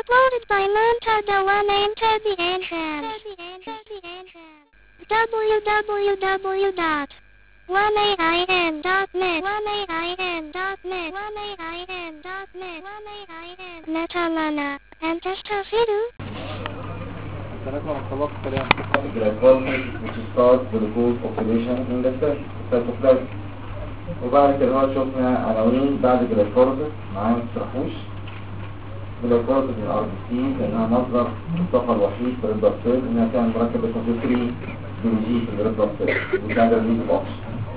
Uploaded by Montada One Enter the Entrance. www.1ain.net Metalana and Testafidu. Glycolysis which is caused glucose oxidation in the cytoplasm. وبعد كده هو شفنا عناوين بعد جلايكوليسيس معانا متشرحوش. جلايكوليسيس من الار بي سي لانها مصدر الطاقه الوحيد في الريد بلاد سيل، انها كان مركب اسمه 3 بي جي في الريد بلاد سيل وكان ريليز اوكس.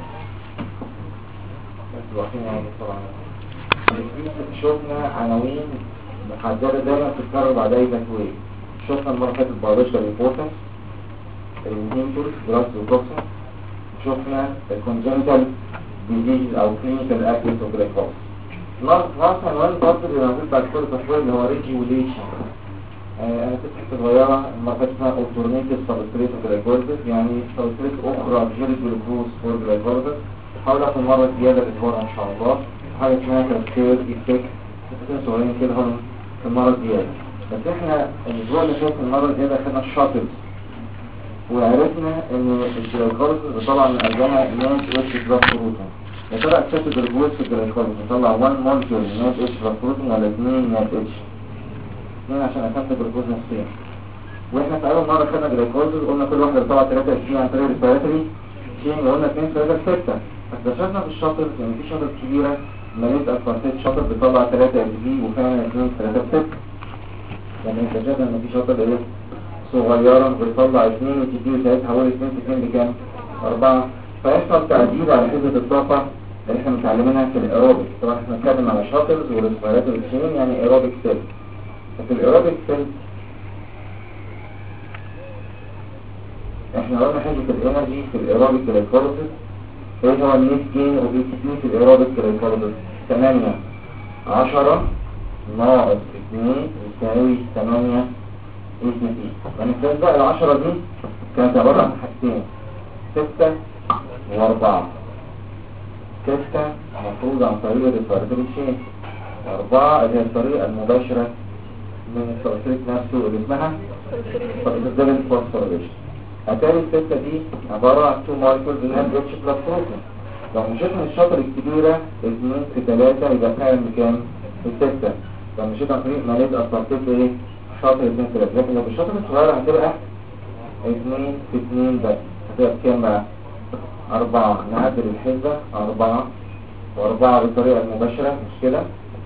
شفنا عناوين محدده دايما بتتكرر بعد اي تكوين. شفنا المره اللي فاتت البيولوجيكال امبورتنس، الانهيبيتورز دراجز وتوكسين. شفنا الكونجنتال ديزيز او كلينيكال اكتيف اوف جلايكوليسيس. ناقص عنوان برضه اللي موجود بعد كل تطوير اللي هو ريجوليشن. انا كنت صغيره المره اللي اسمها اولترنيتيف سبستريت اوف جلايكوليسيس، يعني سبستريت اخرى غير الجلوكوز فور جلايكوليسيس. هحاول اخد مره زياده الاسبوع ان شاء الله حاجه اسمها كاسكيد ايفكت. كنت صغيرين كده هم في المره الزياده، بس احنا الاسبوع اللي فات المره الزياده خدنا الشاطل وعرفنا ان الجلايكوليسيس طلع من قلبها نات اتش بلس بروتين. يا ترى اكتشف الجلوكوز في الجلايكوليسيس يطلع 1 مولكيول نات اتش بلس بروتين ولا 2 نات اتش؟ 2 عشان اكتشف الجلوكوز نفسيا. واحنا في اول مره خدنا جلايكوليسيس قلنا كل واحده بتطلع 23 عن طريق الريسبيراتوري تشين، وقلنا 2 3 6. اكتشفنا في الشاطل ان في شاطل كبيره ماليت اسبارتيت شاطل بتطلع 3 اتش بي وفعلا 2 3 6. يعني اكتشفنا ان في شاطل ايه صغيرة بتطلع 2 وتدي وساعتها حوالي 2 في 2 بكام؟ 4. فيحصل تعديل على حسبة الطاقة اللي احنا متعلمينها في الايروبيك. طبعا احنا بنتكلم على شاتلز والريسبيراتوري تشين يعني ايروبيك سيل. ففي الايروبيك سيل احنا قلنا حسبة الانرجي في الايروبيك جلايكوليسيس ايه هو النيت جين اوف اي تي بي في الايروبيك جلايكوليسيس؟ 8 10 ناقص 2 يساوي 8 يعني كانت بقى 10 دي كانت عبارة عن حاجتين 6 و4. 6 مفروض عن طريق الريسبيراتوري تشين، 4 اللي هي الطريقة المباشرة من السلسلة نفسه اللي اسمها سلسلة فوسفوريليشن. أتاري الستة دي عبارة عن 2 مولكيولز من اتش بلس بروتين. لو مشيت من الشطر الكبيرة 2 في 3 يبقى فعلا بكام؟ في 6. لو مشيت عن طريق ماليت أسلسلة ايه؟ شاطر 2 3. لكن لو بالشاطر الصغيرة هتبقى 2 في 2 بس. هتبقى بكام بقى؟ 4. نعدل الحسبة 4 و4 بالطريقة المباشرة مش كده؟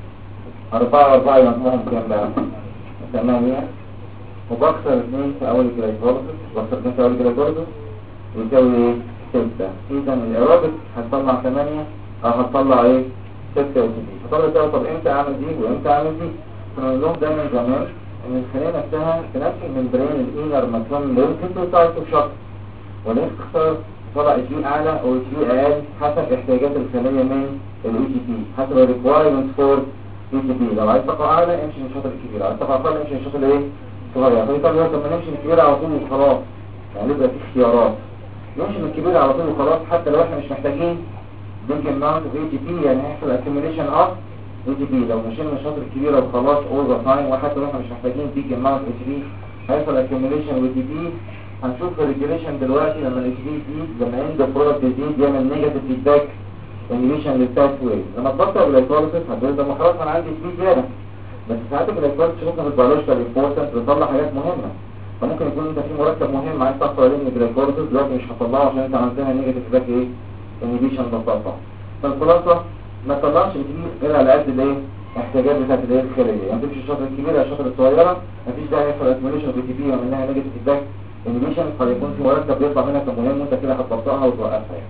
4 و4 يمجموهم كام بقى؟ 8. وبكسر 2 في أول جلايكوليسيس، بكسر 2 في أول جلايكوليسيس يساوي ايه؟ 6. إذا الإيروبيك هتطلع 8 أو هتطلع ايه؟ 6 وتدي. هتطلع كده. طب امتى أعمل دي وامتى أعمل دي؟ كنا نقول لهم دايما زمان ان الخلية نفسها في نفس الممبرين الانر مكان للكتروسايت وشط، وليه اختصار طلع جي اعلى او جي اقل حسب احتياجات الخلية من الاي جي بي، حسب الريكوايرمنت فور اي جي بي. لو عايز طاقة اعلى امشي من الشاطئ الكبير، عايز طاقة اقل امشي من الشاطئ الايه؟ صغير. طب ما نمشي من الكبير على طول وخلاص، يعني يبقى في اختيارات. نمشي من الكبير على طول وخلاص حتى لو احنا مش محتاجين بينك اماونت اوف اي جي بي، يعني هيحصل اكيوميليشن اوف اي جي بي. لو مشينا من الشاطئ الكبيرة وخلاص اول ذا تايم، وحتى لو احنا مش محتاجين بيج اماونت اي جي بي هيحصل اكيوميليشن واي جي بي. هنشوف الريجوليشن دلوقتي لما الاي جي بي يزيد، لما اند برودكت يزيد يعمل نيجاتيف فيدباك انيبيشن للباث واي. لما تبطل الجلايكوليسيس هتقول ده خلاص انا عندي جي بي زياده، بس ساعات الجلايكوليسيس ممكن في البيولوجيكال امبورتنت بتطلع حاجات مهمه. فممكن يكون انت في مركب مهم عايز تحصل عليه من الجلايكوليسيس دلوقتي مش هتطلعه عشان انت عندنا نيجاتيف فيدباك ايه؟ انيبيشن ببساطه. فالخلاصه ما تطلعش الجي بي غير على قد الايه؟ احتياجات بتاعت الايه الخارجيه. يعني تمشي الشاطئ الكبيره الشاطئ الصغيره مفيش داعي يحصل اكيوميليشن في جي بي ومنها نيجاتيف فيدباك انيبيشن، فيكون في مركب بيطلع منها كمهم وانت كده هتبطئها وتوقفها يعني.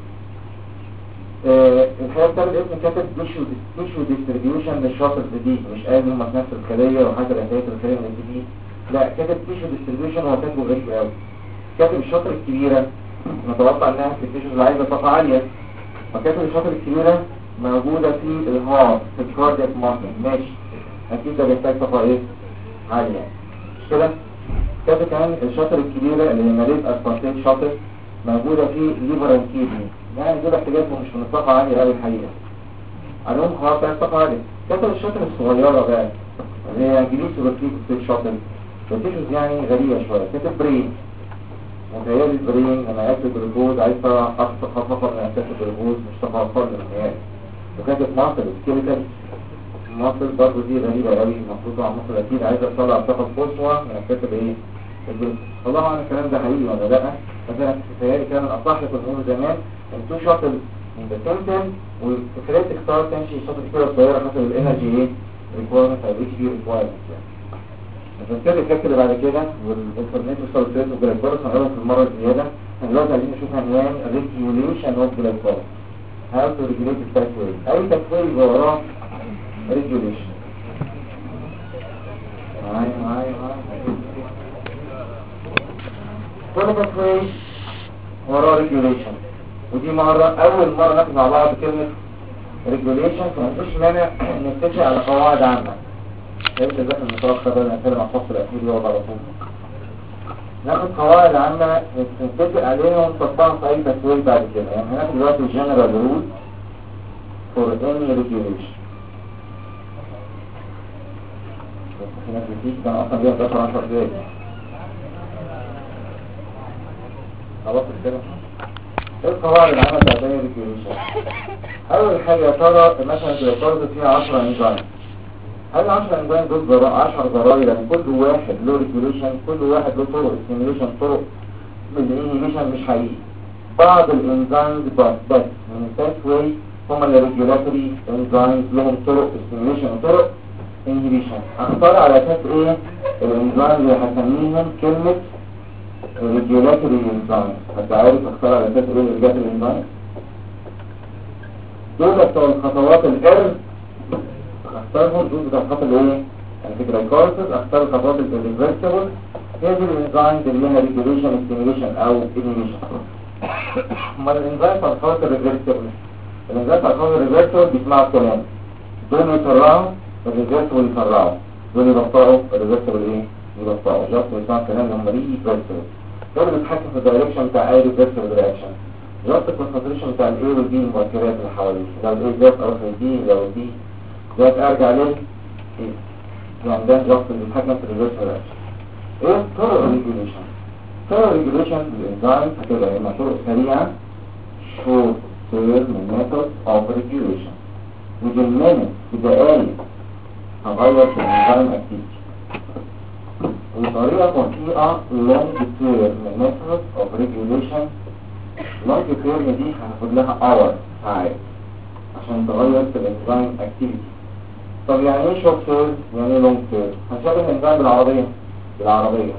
الحقيقه بتاعت اسم كاتب تيشو ديستريبيوشن للشاطئ دي، مش قال هم في نفس الخليه وحسب احتياجات الخليه من الجي بي، لا كاتب تيشو ديستريبيوشن هو كاتبه غريب قوي. كاتب الشاطئ الكبيره نتوقع انها في التيشوز اللي عايزه طاقه عاليه، وكاتب الشاطئ الكبيره موجوده في الهارت في الكاردياك ماسل، ماشي اكيد ده بيحتاج طاقه ايه؟ عاليه مش كده؟ كاتب كمان الشاطئ الكبيره اللي هي ماليت اسبارتيت شاطئ موجوده في ليفر اند كيدني، يعني دول احتياجاتهم مش من الطاقه عاليه قوي الحقيقه، عليهم هارت عايز طاقه عاليه. كاتب الشاطئ الصغيره بقى اللي هي جلوس وبسيط ستيت شاطر. التيشوز يعني غريبة شوية. كاتب برين، متهيألي البرين لما ياكل الجلوكوز عايز طبعا أكثر خطفة من أساس الجلوكوز مش طبعا فرد من متهيألي. وكاتب مصر سكيلتال، مصر برضه دي غريبة قوي، المفروض طبعا مصر أكيد عايزة تطلع طاقة قصوى من كاتب إيه؟ الجلوكوز. والله أعلم الكلام ده حقيقي ولا لأ، بس أنا متهيألي كان الأصح في الأمور زمان إن تو شاطر من السنتم والفكرات تختار تمشي شاطر كده صغيرة حسب الإنرجي إيه؟ ريكويرمنت أو اتش بي ريكويرمنت يعني. عشان كده الفكرة اللي بعد كده والانفورميشن والسوليتيز والجلايكولاس هنقولهم في المرة الزيادة. احنا دلوقتي عايزين نشوف عنوان ريجيوليشن اوف جلايكولاس. هاو تو ريجوليت التكوين. أي تكوين يبقى وراه ريجيوليشن. معايا كل تكوين وراه ريجيوليشن، ودي أول مرة ناخد مع بعض كلمة ريجوليشن، فمفيش مانع نتفق على قواعد عامة. فهمت ازاي المتوقع ده نتكلم عن الفصل الأخير يقعد على طول. ناخد قواعد عامة نتفق عليها ونطبقها في أي تسويق بعد كده. يعني هناخد دلوقتي general rule for any regulation. بس في ناس بتيجي كان أصلا بيها 10 دقايق. خلاص كده. ايه القواعد العامة بتاعت أي regulation؟ أول حاجة يا ترى مثلا الجلوكوز فيها 10 انزيم. هل 10 انزيم دول 10 زراير؟ يعني كل واحد له ريجوليشن، كل واحد له طرق ستيميوليشن، طرق بالانهيبيشن مش حقيقي. بعض الانزيمز بس من التاثوي هم اللي ريجولاتوري انزيمز لهم طرق ستيميوليشن وطرق انهيبيشن. هختار على اساس ايه الانزيمز اللي هسميهم كلمة ريجولاتوري انزيمز؟ انت عارف اختار على اساس ايه ريجولاتوري انزيمز؟ دول بتوع الخطوات الارز اختارهم، دول بتوع الخطوات الايه؟ يعني في جلايكوليسيس اختار الخطوات الريفرسبل، هي دي الانزيمز اللي لها ريجوليشن ستيميوليشن او انهيبيشن. امال الانزيم بتاع الخطوات الريفرسبل، الانزيم بتاع الخطوات الريفرسبل بيسمعوا الكلام، دول يسرعوا الريفرسبل يسرعوا، دول يبطئوا الريفرسبل ايه؟ يبطئوا. جاست بيسمعوا الكلام لما ريفرسبل، دول بيتحكم في الدايركشن بتاع اي ريفرسبل رياكشن. جاست الكونسنتريشن بتاع الاي والبي المؤثرات اللي حواليه، لو الاي زاد اروح للبي، لو البي زاد ارجع ليه؟ يعني ده جاست اللي بيتحكم في الريفرسبل رياكشن. ايه طرق الريجوليشن؟ طرق الريجوليشن بالانزيم هتبقى يا اما طرق سريعه short term method of regulation within minutes بدقايق هغير في الانزيم اكتيفيتي، وطريقه بطيئه long term method of regulation. long term دي هناخد لها hour ساعات عشان تغير في الانزيم اكتيفيتي. طب يعني ايه short term يعني ايه long term؟ هنشبه الانزيم بالعربيه.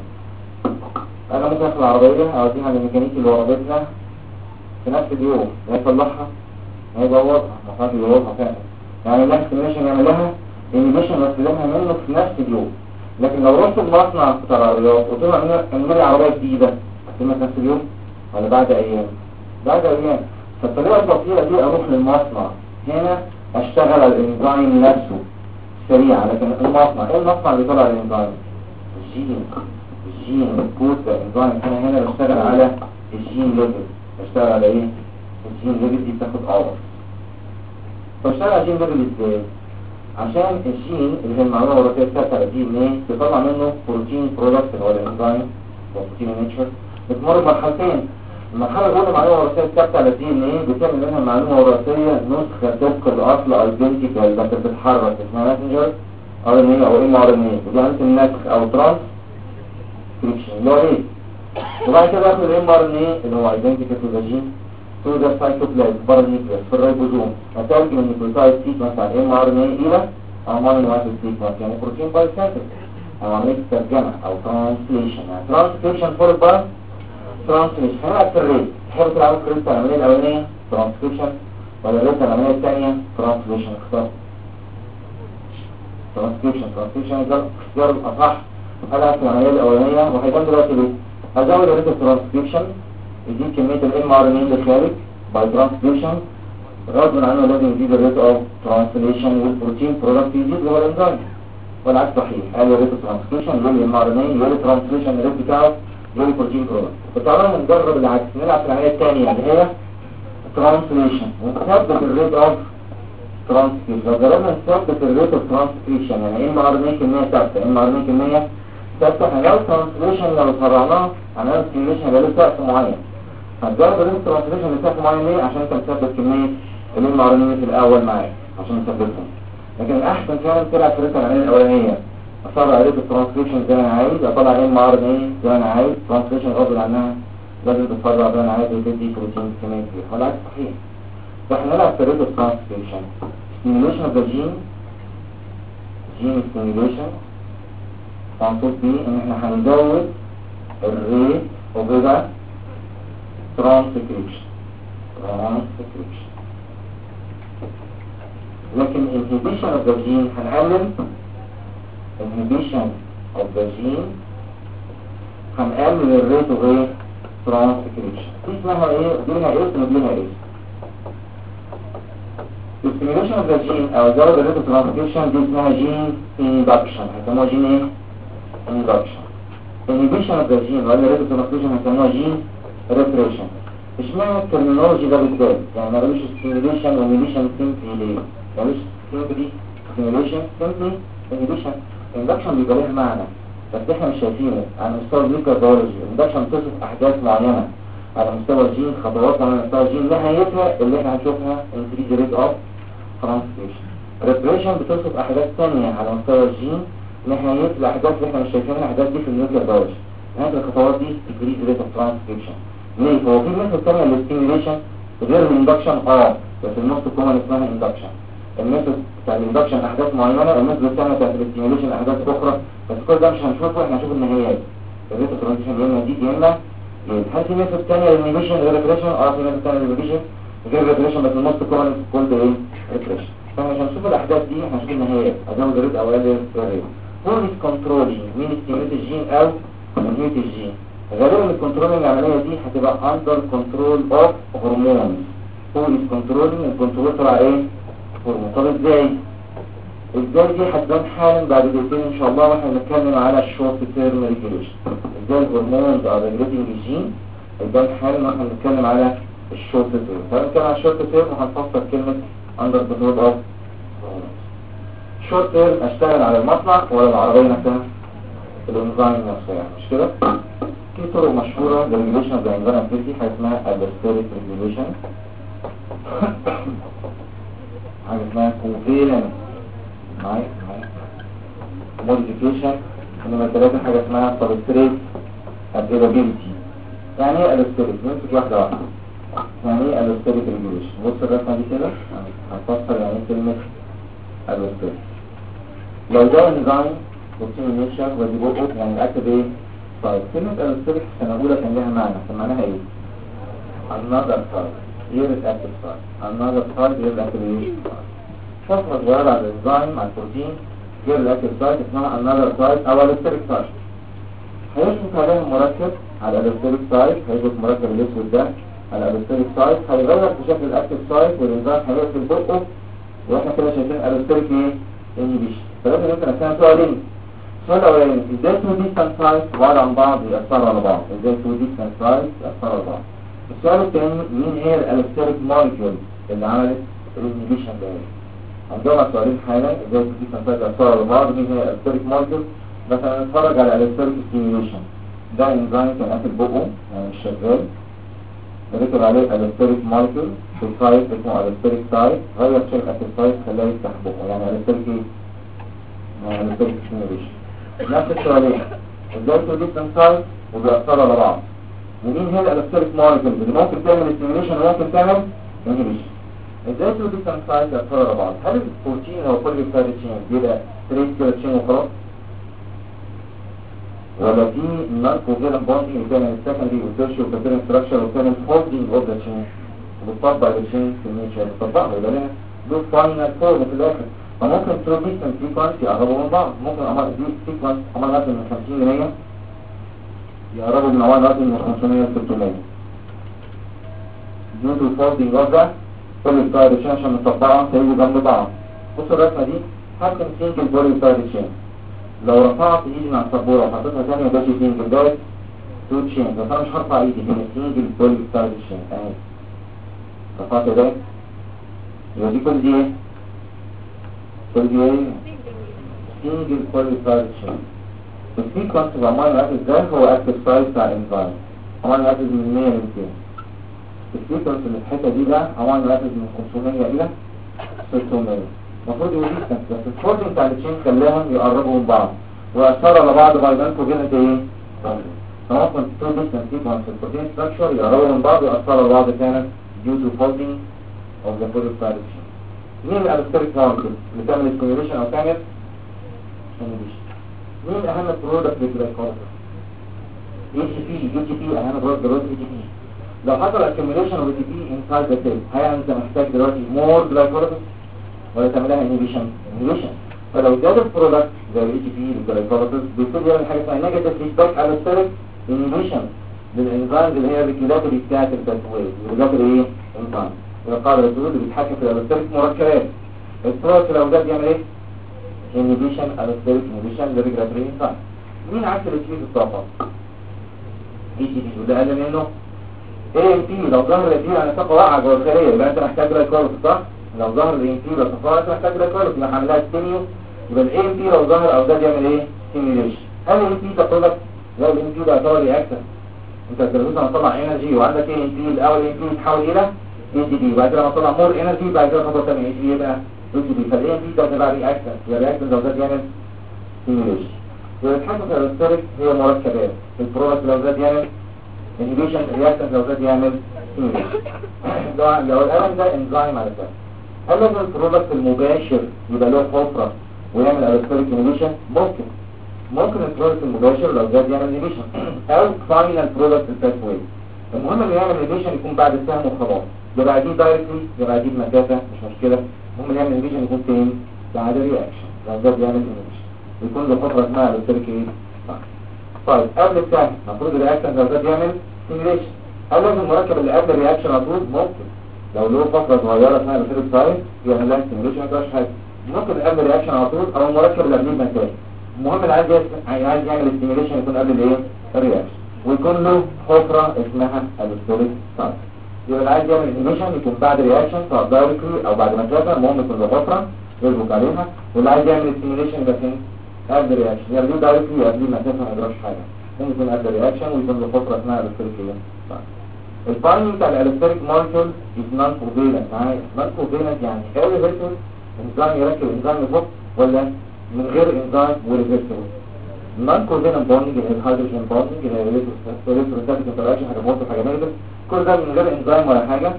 انا ممكن اخد العربيه اوديها للميكانيكي اللي ورا بيتنا في نفس اليوم، هيصلحها هيبوظها، المفروض يبوظها فعلا، يعني لها استيميشن يعملها انيبيشن واستلمها منه في نفس اليوم. لكن لو رحت المصنع بتاع العربيات قلت له اعمل لي عربيه جديده، هتعملها في نفس اليوم ولا بعد ايام؟ بعد ايام. فالطريقه البسيطه دي اروح للمصنع، هنا اشتغل على الانزيم نفسه سريع. لكن المصنع ايه المصنع اللي طلع الانزيم؟ الجين الكود الانزيم. هنا بشتغل على الجين ليفل. بشتغل على ايه؟ الجين ليفل دي بتاخد اور. بشتغل على الجين ليفل ازاي؟ عشان الجين اللي هي المعلومه الوراثيه بتاعت الدي ان ايه تطلع منه بروتين برودكت اللي هو الانزيم وبروتين نيتشر. بتمر بمرحلتين. المرحله الاولى المعلومه الوراثيه بتاعت الدي ان ايه بتعمل منها معلومه وراثيه نسخه طبق الاصل ايدنتيكال بس بتتحرك اسمها ماسنجر ار ان اي او ام ار ان اي، ودي عمليه النسخ او ترانسكريبشن اللي هو ايه. وبعد كده اخد الام ار ان اي اللي هو ايدنتيكال تو ذا جين تو ذا سايتوبلازم بره النيوكليوس في الريبوزوم، هترجم النيوكليوتايد سيكونس على الام ار ان اي الى امينو اسيد سيكونس، يعني بروتين باي سنتز او عمليه ترجمه او ترانسليشن. يعني ترانسكريبشن فور باي ترانسليشن. هنا في الريت تحب تلعب في الريت العمليه الاولانيه ترانسكريبشن ولا الريت العمليه الثانيه ترانسليشن؟ اختار ترانسكريبشن ده اختيار الاصح. هلا في العمليه الاولانيه وهيبان دلوقتي ليه. هزود الريت الترانسكريبشن يزيد كميه الام ار ان اي اللي خارج باي ترانسكريبشن، غصب عنه لازم يزيد الريت اوف ترانسليشن والبروتين برودكت يزيد اللي هو الانزيم، والعكس صحيح. قال الريت الترانسكريبشن يقول الام ار ان اي يقول الترانسليشن الريت بتاعه يقول البروتين برودكت. فتعالوا نجرب العكس، نلعب في العمليه الثانيه اللي هي ترانسليشن ونثبت الريت اوف ترانسكريبشن. لو جربنا نثبت الريت اوف ترانسكريبشن يعني ام ار ان اي كميه ثابته، ام ار ان اي كميه ثابته، هنلاقي ترانسليشن لو سرعناه هنلاقي ستيميوليشن هيبقى له سقف معين. هتجرب الريت ترانسليشن لسقف معين ليه؟ عشان انت مثبت كميه الام ار ان اي في الاول معاك عشان تثبتهم. لكن الاحسن فعلا تلعب في الريت العمليه الاولانيه، اطلع ريت الترانسليشن زي ما انا عايز، اطلع ام ار ان اي زي ما انا عايز، ترانسليشن غصب عنها لازم تتفرع زي ما انا عايز وتدي بروتين كميه كبيره، ولا عكس صحيح. فاحنا نلعب في الريت ترانسليشن stimulation of the gene stimulation مقصود بيه ان احنا هنزود الريت اوف ذا transcription. لكن inhibition of the gene هنقلل inhibition of the gene، هنقلل الريت اوف ايه transcription. دي اسمها ايه؟ دي لها اسم ودي لها اسم. stimulation of the gene او زود الريت اوف transcription دي اسمها gene induction، هيسموها gene ايه؟ induction. inhibition of the gene ولا الريت اوف transcription هيسموها gene repression. اشمعنى الترمينولوجي ده بالذات؟ يعني ما قالوش stimulation و inhibition simply ليه؟ ما قالوش simply stimulation simply inhibition. induction بيبقى لها معنى بس احنا مش شايفينه على مستوى الميكروبيولوجي. induction بتصف احداث معينه على مستوى الجين، خطوات على مستوى الجين نهايتها اللي احنا هنشوفها increase rate of transcription. repression بتصف احداث ثانيه على مستوى الجين نهاية الاحداث اللي احنا مش شايفينها الاحداث دي في الميكروبيولوجي. نهاية الخطوات دي increase rate of transcription. ليه؟ هو في ميثود ثانيه للستيميوليشن غير الاندكشن بس النص كومن اسمها اندكشن. الميثود بتاع الاندكشن احداث معينه، الميثود الثانيه بتاعت الستيميوليشن احداث اخرى، بس كل ده مش هنشوفه، احنا هنشوف النهايات. الريت اوف ترانزيشن يا اما دي يا اما هل في ميثود ثانيه للانيبيشن غير ريبريشن؟ في ميثود ثانيه للانيبيشن غير ريبريشن بس النص كومن كل ايه؟ ريبريشن. فاحنا مش هنشوف الاحداث دي، احنا هنشوف النهايات. ازود الريت او اقلل الريت. هو كنترولينج مين ستيميوليت الجين او انهيبيت الجين. غالبا الكنترولينج العمليه دي هتبقى اندر كنترول اوف هرمون. هو كنترولينج الكنترول تبع ايه؟ هرمون. طب ازاي دي هتبان حالا بعد دقيقتين ان شاء الله واحنا بنتكلم على الشورت تيرم ريجوليشن. ازاي الهرمونز ار ريجوليتنج الجين هتبان حالا واحنا بنتكلم على الشورت تيرم. فهنتكلم على الشورت تيرم وهنفسر كلمه اندر كنترول اوف شورت تيرم. اشتغل على المصنع ولا العربيه نفسها؟ الانزيم نفسه يعني، مش كده؟ في طرق مشهورة للريجوليشن اوف ذا انزيم اكتيفيتي، حاجة اسمها الستيريك ريجوليشن، حاجة اسمها كوفيلنت موديفيكيشن، انما 3 حاجة اسمها سبستريت افيلابيلتي. يعني ايه الستيريك؟ نمسك واحدة واحدة. يعني ايه الستيريك ريجوليشن؟ بص الرسمة دي كده هتفسر يعني ايه كلمة الستيريك. لو ده انزيم بروتين نيتشر ودي بقى يعني الاكتف ايه؟ طيب كلمة الستيريك في سنة أولى كان لها معنى، كان معناها ايه؟ another side غير الأكتف side، another side غير الأكتف side. فترة صغيرة على الانزيم على البروتين غير الأكتف side اسمها another side أو الستيريك side. هيشبك عليها مركب على الستيريك side، هيشبك مركب الأسود ده على الستيريك side، هيغير في شكل الأكتف side والانزيم هيقفل بقه واحنا كده شايفين الستيريك ايه؟ انهبيشن. فلازم انت نفسنا سؤالين. السؤال الاولاني ازاي 2 ديستانس سايتس بعاد عن بعض يأثروا على بعض؟ ازاي 2 ديستانس سايتس يأثروا على بعض؟ السؤال الثاني مين هي الالستيريك مولكيول اللي عملت الانهبيشن ده؟ هنجاوب على السؤالين حالا. ازاي 2 ديستانس سايتس يأثروا على بعض؟ مين هي الالستيريك مولكيول؟ مثلا نتفرج على الالستيريك ستيميوليشن. ده انزيم كان قافل بقه يعني مش شغال، بنكتب عليه الالستيريك مولكيول في سايت اسمه الالستيريك سايت، غير شكل الاكتيف سايت خلاه يفتح بقه، يعني الالستيريك ايه؟ يعني الالستيريك ستيميوليشن. نفس السؤالين ازاي 2 ديستانس سايتس وبيأثروا على بعض، ومين هي الالستيريك مولكيول اللي ممكن تعمل ستيميوليشن وممكن تعمل انهبيشن. ازاي 2 ديستانس سايتس يأثروا على بعض؟ هل البروتين هو كل الفارق تشين بيبقى ستريت كده تشين وخلاص؟ ولا في نون كوفالنت بوندنج بتعمل السكندري والتيرشري والكاتيريان ستراكشر وبتعمل فولدنج اوف ذا تشين وبتطبق التشين في النيتشر، بتطبقها يبقى لها له فاينل فورم في الاخر. فممكن تو ديستانس سيكونس يقربوا من بعض، ممكن امال دي سيكونس امال نازل من 50 ل 100 يقربوا من امال نازل من 500 ل 600 due to folding of the كل ستايل تشين عشان نطبقها هيجوا جنب بعض. بصوا الرسمه دي حاكم سنجل بولي ستايل تشين. لو رفعت ايدي مع السبوره وحطيتها ثانيه ده سنجل ده تو تشين، بس انا مش هرفع ايدي هنا سنجل بولي ستايل تشين اهي. رفعت ده يبقى دي كل دي كل دي ايه سنجل بوليسايد تشين. السيكونس of amino acid ده هو اكتف سايت بتاع انزيم amino acid من 100 ل 200. السيكونس اللي في الحته دي ده amino acid من 500 الى 600. المفروض يبقى ديستنس بس الفورسنج بتاع التشين خلاهم يقربوا من بعض ويأثروا على بعض بايدان كوجينيت ايه؟ فممكن تو ديستنس سيكونس في البروتين ستراكشر يقربوا من بعض ويأثروا على بعض كانت due to folding of the polypeptide chain. مين الالستريك ماركر اللي تعمل ستيميوليشن او تعمل انهبيشن؟ مين اهم برودكت للجلايكولايسيس؟ اي جي بي اهم برودكت دلوقتي اي جي بي. لو حصل accumulation of ATP inside the cell هل انت محتاج دلوقتي more glycolysis ولا تعملها inhibition؟ فلو زاد البرودكت زي الاي جي بي للجلايكولايسيس بيبتدي يعمل حاجه اسمها نيجاتيف فيدباك على السيرك inhibition للانزيمز اللي هي الريجولاتوري بتاعت الباثوي الريجولاتوري ايه؟ انزيم القاعده الرسول اللي بيتحكم في الالستريك مركبات. البرودكت لو زاد يعمل ايه؟ inhibition الستريك inhibition للريجولاتوري انزيم. مين عكس الاتيميز الطاقه؟ اي جي بي وده اقل منه اي ام بي. لو ظهر الاتيميز على طاقه واقعه جوه الخليه يبقى انت محتاج جلايكولايسيس صح؟ لو ظهر الاي ام بي ولا طاقه انت محتاج جلايكولايسيس يبقى هعملها ستيميو. يبقى الاي ام بي لو ظهر او زاد يعمل ايه؟ ستيميوليشن. هل الاي ام بي ده برودكت؟ لو الاي ام بي ده يعتبر رياكتر انت الجلوكوز هتطلع انرجي وعندك اي ام بي الاول اي ام بي يتحول الى اي جي بي وبعد كده لما تطلع مور انرجي بعد كده خطوه ثانيه اي جي بي يبقى اي جي بي. فالاي ام بي ده تبع رياكتر يبقى رياكتر لو زاد يعمل ستيميوليشن. والحاجه في الالستريك هي مركبات البرودكت لو زاد يعمل انهبيشن رياكتر لو زاد يعمل ستيميوليشن. لو الالم ده انزيم على كده هل لازم البرودكت المباشر يبقى له حفره ويعمل الستريك انهبيشن؟ ممكن البرودكت المباشر لو زاد يعمل انهبيشن او فاينل برودكت الباثوي. المهم انه يعمل انهبيشن يكون بعد السهم وخلاص يبقى دي دايركتلي يبقى دي بمسافه مش مشكله. المهم يعمل انهبيشن يكون فين؟ بعد الرياكشن لو زاد يعمل انهبيشن يكون له فتره اسمها الستريك ايه؟ طيب قبل السهم المفروض الرياكشن لو زاد يعمل ستيميوليشن. هل لازم المركب اللي قبل الرياكشن على طول؟ ممكن لو له فتره صغيره اسمها الستريك سايت يعمل لها ستيميوليشن ما يبقاش حاجه. ممكن قبل الرياكشن على طول او المركب اللي قبليه بمسافه. المهم اللي عايز يعمل ستيميوليشن يكون قبل الايه؟ الرياكشن ويكون له حفره اسمها الستريك سايت. يبقى اللي عايز يعمل انهبيشن يكون بعد رياكشن سواء دايركتلي او بعد مسافه المهم يكون له حفره يربط عليها. واللي عايز يعمل ستيميوليشن يبقى فين؟ قبل الرياكشن يعني دايركتلي قبل مسافه ما يجراش حاجه. ممكن يكون قبل الرياكشن ويكون له حفره اسمها الستريك سايت. البايندينج بتاع الالستريك مولكيول از نون كوفالنت معايا. نون كوفالنت يعني ريفرسبل انزيم يركب انزيم يفك ولا من غير انزيم وريفرسبل. نون كوفالنت بوندنج اللي هي الهيدروجين بوندنج اللي هي الالكتروستاتيك انتراكشن حاجه بوست حاجه نيجاتيف كل ده من غير انزيم ولا حاجه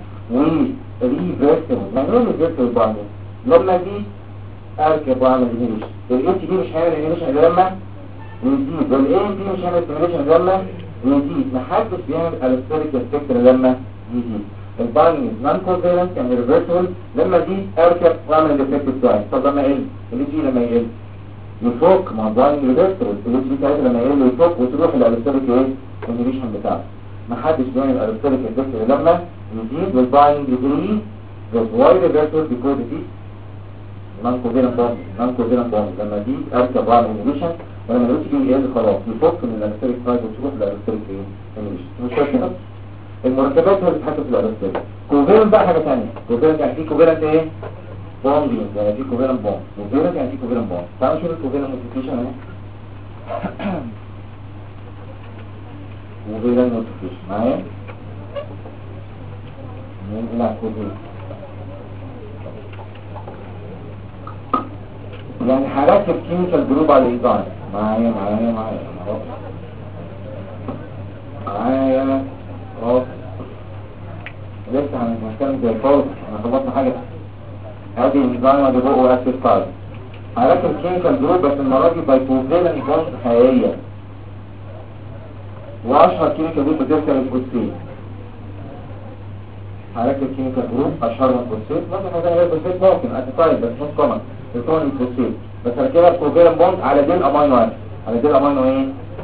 وريفرسبل. يعني ايه ريفرسبل بوندنج؟ لما دي اركب واعمل انهبيشن الاتش بي مش هيعمل انهبيشن الا لما يزيد والاي ام بي مش هيعمل انهبيشن الا لما يزيد. محدش بيعمل الستريك افكت لما يزيد. البايندينج نون كوفالنت يعني ريفرسبل لما دي اركب واعمل الايفكت بتاعي. طب لما يقل الاتش بي لما يقل يفك مع البايندينج ريفرسبل الاتش بي بتاعتها لما يقل يفك وتروح الالستريك ايه؟ انهبيشن بتاعته. محدش بيعمل الستريك افكت لما يزيد والبايندينج يزيد. That's why reversible because it is non-covalent bond. لما دي اركب واعمل انهبيشن ولما الاتش بي يقل خلاص يفك من الالستريك سايت وتروح للالستريك ايه؟ انهبيشن. مش كده؟ المركبات هي اللي بتتحكم في الالستريك. كوفالنت بقى حاجه ثانيه. كوفالنت يعني في كوفالنت ايه؟ بوندينج يعني في كوفالنت بوند. كوفالنت يعني في كوفالنت بوند. تعالوا نشوف الكوفالنت موديفيكيشن اهي. كوفالنت موديفيكيشن معايا نلعب كوفالنت يعني حالات الكيميكال جروب على الانزيم. معايا خلاص لسه هنتكلم زي الفوز. انا خلصنا حاجه ادي انزيم ادي بقى اكتيف سايت. حالات الكيميكال جروب بس المره دي باي كوفالنت بوند حقيقيه. واشهر كيميكال جروب بتذكر الفوسفين. حالات الكيميكال جروب اشهرهم الفوسفين مثلا زي الفوسفين ممكن اسيتايل بس مش كومن يكون الفوسفين بس ركبها كوفالنت بوند على دي الامينو اسيد. على دي الامينو ايه؟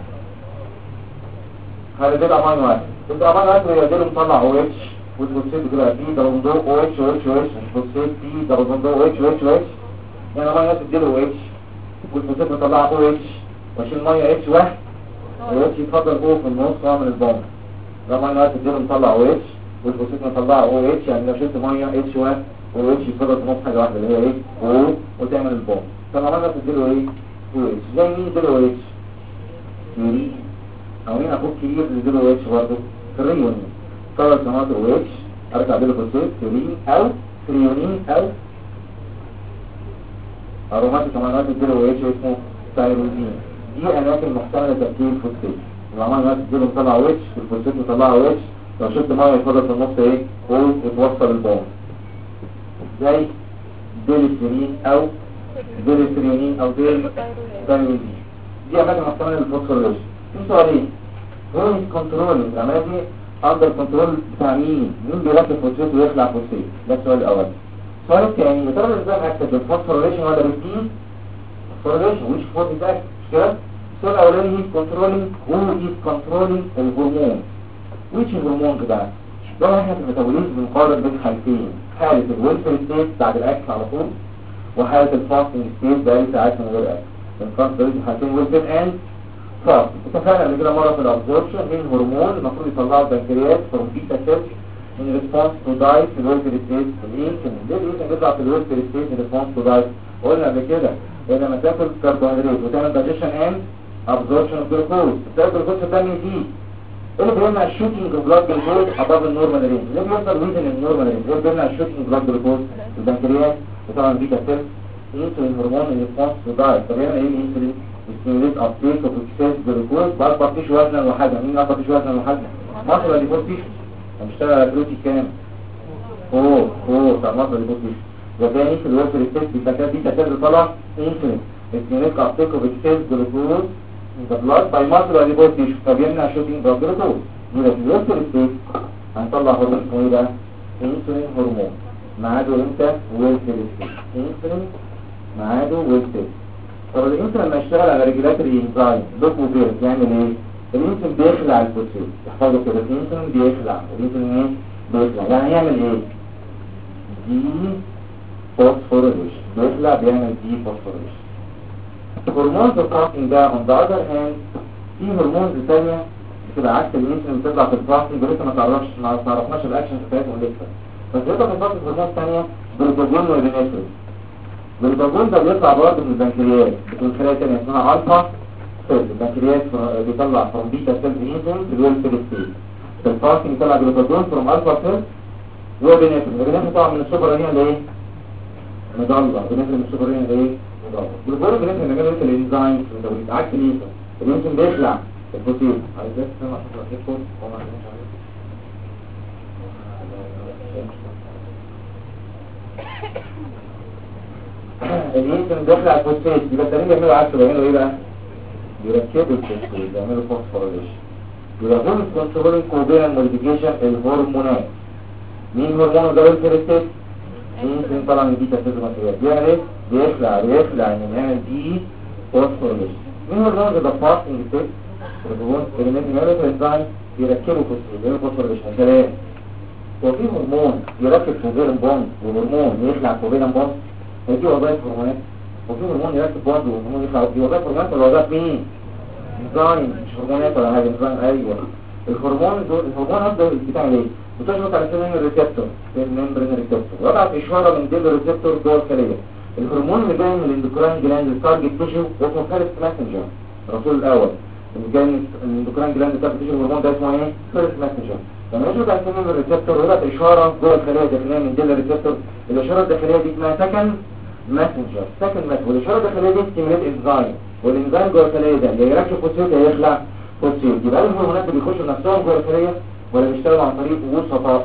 على دي الامينو اسيد. الامينو اسيد يقدر يطلع او اتش والفوسفين بتبقى بي دبل بوند او اتش الفوسفين بي دبل بوند او اتش يعني الامينو اسيد دي او اتش والفوسفين بيطلع او اتش واشيل ميه اتش واحد واتش يتفضل او في النص واعمل البوند. الامينو اسيد دي مطلع او اتش والفوسفين مطلع او اتش يعني لو شلت ميه اتش واحد واتش يفضل في نص حاجه واحده اللي هي ايه او وتعمل البوند. طب عملنا تديله ايه او اتش زي مين يديله او اتش يورين او مين اخوك كبير يديله او اتش برضه فريون. طلع سمات او اتش ارجع اديله فوسفات يورين او فريونين او اروماتيك كمان اديله او اتش اسمه تايروزين. دي اماكن محتمله تركيب فوسفات. لو عملنا تديله مطلع او اتش الفوسفات مطلع او اتش لو شفت ميه يفضل في النص ايه او وتوصل البوند زي ديليسترين او ديليسترينين او ديليسترينين. دي اماكن محتمله للفوسفوريليشن. في سؤالين هو كنترول العمليه دي اندر كنترول بتاع مين بيركب فوسفات ويخلع فوسفات؟ ده السؤال الاول. السؤال الثاني يا ترى الانزيم اكتف بالفوسفوريليشن ولا بالدي فوسفوريليشن ويش فور ديفكت مش كده؟ السؤال الاولاني هي كنترولينج هو از كنترولينج الهرمون ويش الهرمون ده؟ ده احنا في الميتابوليزم بنقارن بين حالتين حاله الويلفر ستيت بعد الاكل على طول وحاله الفاستنج ستيت بقالي ساعات من غير اكل. بنقارن بين حالتين ويلفر اند فاست. اتفقنا قبل كده مره في الابزوربشن من هرمون المفروض يطلعه البنكرياس فروم بيتا سيلز in response to diet في الويلفر ستيت. الانسولين ليه الانسولين بيطلع في الويلفر ستيت in response to diet؟ قلنا قبل كده لما تاكل كربوهيدرات وتعمل دايجيشن اند ابزوربشن اوف جلوكوز بتاكل جلوكوز بتعمل فيه اللي بيمنع الشوتنج بلاد جلوكوز above النورمال رينج. ليه بيفضل ويزن النورمال رينج؟ ليه بيمنع الشوتنج بلاد جلوكوز؟ البنكرياس وطبعا بيتا سيلز انسولين هرمون in response to diet. طب يعمل ايه الانسولين؟ ستيموليت ابتيك اوف اكسس جلوكوز باربع فيش وزنا وحجم. مين اكبر فيش وزنا وحجم؟ مصر اللي فوق فيش هنشتغل على بروتين كام؟ بتاع مصر اللي فوق فيش. ده تاني في الويلفر ستيت بيتا سيلز طلع انسولين ستيموليت ابتيك اوف اكسس جلوكوز the blood by muscle and liver tissue فبيمنع شوتنج بلاد جلوكوز. يبقى في الويلفر ستيت هنطلع هرمون اسمه ايه بقى؟ انسولين هرمون. ميعاده امتى؟ ويلفر ستيت. انسولين ميعاده ويلفر. طب الانسولين لما يشتغل على ريجولاتوري انزايم دوبوفير يعمل ايه؟ الانسولين بيخلع الفوسفات. احفظوا كده الانسولين بيخلع. الانسولين ايه؟ بيخلع. يعني يعمل ايه؟ دي فوسفوريليشن. بيخلع بيعمل دي فوسفوريليشن. هرمونز الفاستنج ده on the other hand في هرمونز ثانيه بتبقى عكس الانسولين بتطلع في الفاستنج لسه ما تعرفناش الاكشن بتاعتهم لسه. بس بيطلع في الفاستنج هرمونز ثانيه جلوكاجون وابنفرين. الجلوكاجون ده بيطلع برضه من البنكرياس بتكون خلايا ثانيه اسمها الفا سيلز. البنكرياس بيطلع فروم بيتا سيلز انسولين في الويلفر ستيت. في الفاستنج بيطلع جلوكاجون فروم الفا سيلز وابنفرين. الابنفرين طبعا من السوبر هنا لايه؟ مضله. ابنفرين من السوبر هنا لايه؟ بالجرب اللي احنا بنعمله في الانزيم في التوليد عكس الانسولين. الانسولين بيخلع البروتين. عايز بس تسمع صوت التليفون هو ما عندوش عليه. الانسولين بيخلع الفوسفات. يبقى التانيين بيعملوا عكسه. بيعملوا ايه بقى؟ بيركبوا الفوسفات بيعملوا فوسفوريليشن. يبقى دول كنترولينج كوبيرال موديفيكيشن الهرمونات. مين هرمون ده الفيرستيت؟ الانسولين طبعا البيتا سيلز ماتريال. بيعمل ايه؟ بيخلع يعني بيعمل دي فوسفوريليشن. مين هو الرمز ده فاستنج ستيت؟ الهرمون اللي بيعملوا في الانزيم بيركبوا فوسفوريليشن. بيعملوا فوسفوريليشن كلام. هو في هرمون يركب كوفالنت بوند وهرمون يخلع كوفالنت بوند؟ هي دي وظائف هرمونات. وفي هرمون يركب بوند وهرمون يخلع. دي وظائف هرمونات ولا وظائف مين؟ انزيم مش هرمونات ولا حاجه. انزيم ايوه. الهرمون ده بتعمل ايه؟ بتشبك على سيلين الريسبتور الممبرين ريسبتور وضعت اشاره من ديل الريسبتور جوه الخليه. الهرمون اللي جاي من الاندوكراين جلاند التارجت تيشو اسمه فيرست ماسنجر. الرسول الاول اللي جاي من الاندوكراين جلاند التارجت تيشو الهرمون ده اسمه ايه؟ فيرست ماسنجر. لما يشبك على سيلين الريسبتور وضعت اشاره جوه الخليه الداخليه من ديل الريسبتور. الاشاره الداخليه دي اسمها سكند ماسنجر. والاشاره الداخليه دي ستيموليت انزيم والانزيم جوه الخليه ده اللي يركب فوسفات يخلع فوسفات. يبقى الهرمونات اللي بيخشوا نفسهم جوه الخليه ولا بيشتغلوا عن طريق وسطاء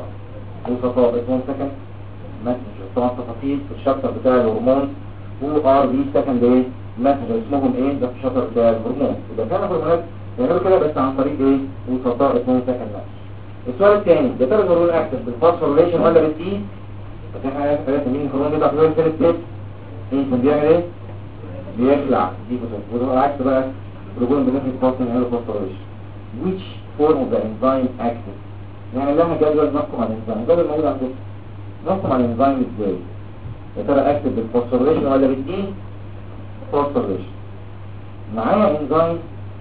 اسمهم سكند ماسنجر. طبعا تفاصيل في الشابتر بتاع الهرمون بي سكند ايه ماسنجر اسمهم ايه ده في الشابتر بتاع الهرمون. يبقى كان الهرمونات بيعملوا كده بس عن طريق ايه وسطاء اسمهم سكند ماسنجر. السؤال الثاني يا ترى الهرمون اكتف بالفوسفوريليشن ولا بالتي؟ بس احنا عارفين ثلاثه مين الهرمون بيطلع في الويلفر ستيت؟ انسولين بيعمل ايه؟ بيخلع دي فوسفوريليشن. وده العكس بقى الهرمون بنفس الفوسفوريليشن يعملوا فوسفوريليشن. which form of the enzyme active؟ يعني لها جدول نحكم على الانزيم. الجدول موجود عندكم. نحكم على الانزيم ازاي؟ يا ترى اكتب بالفوسفوريليشن ولا بالدي فوسفوريليشن؟ معايا انزيم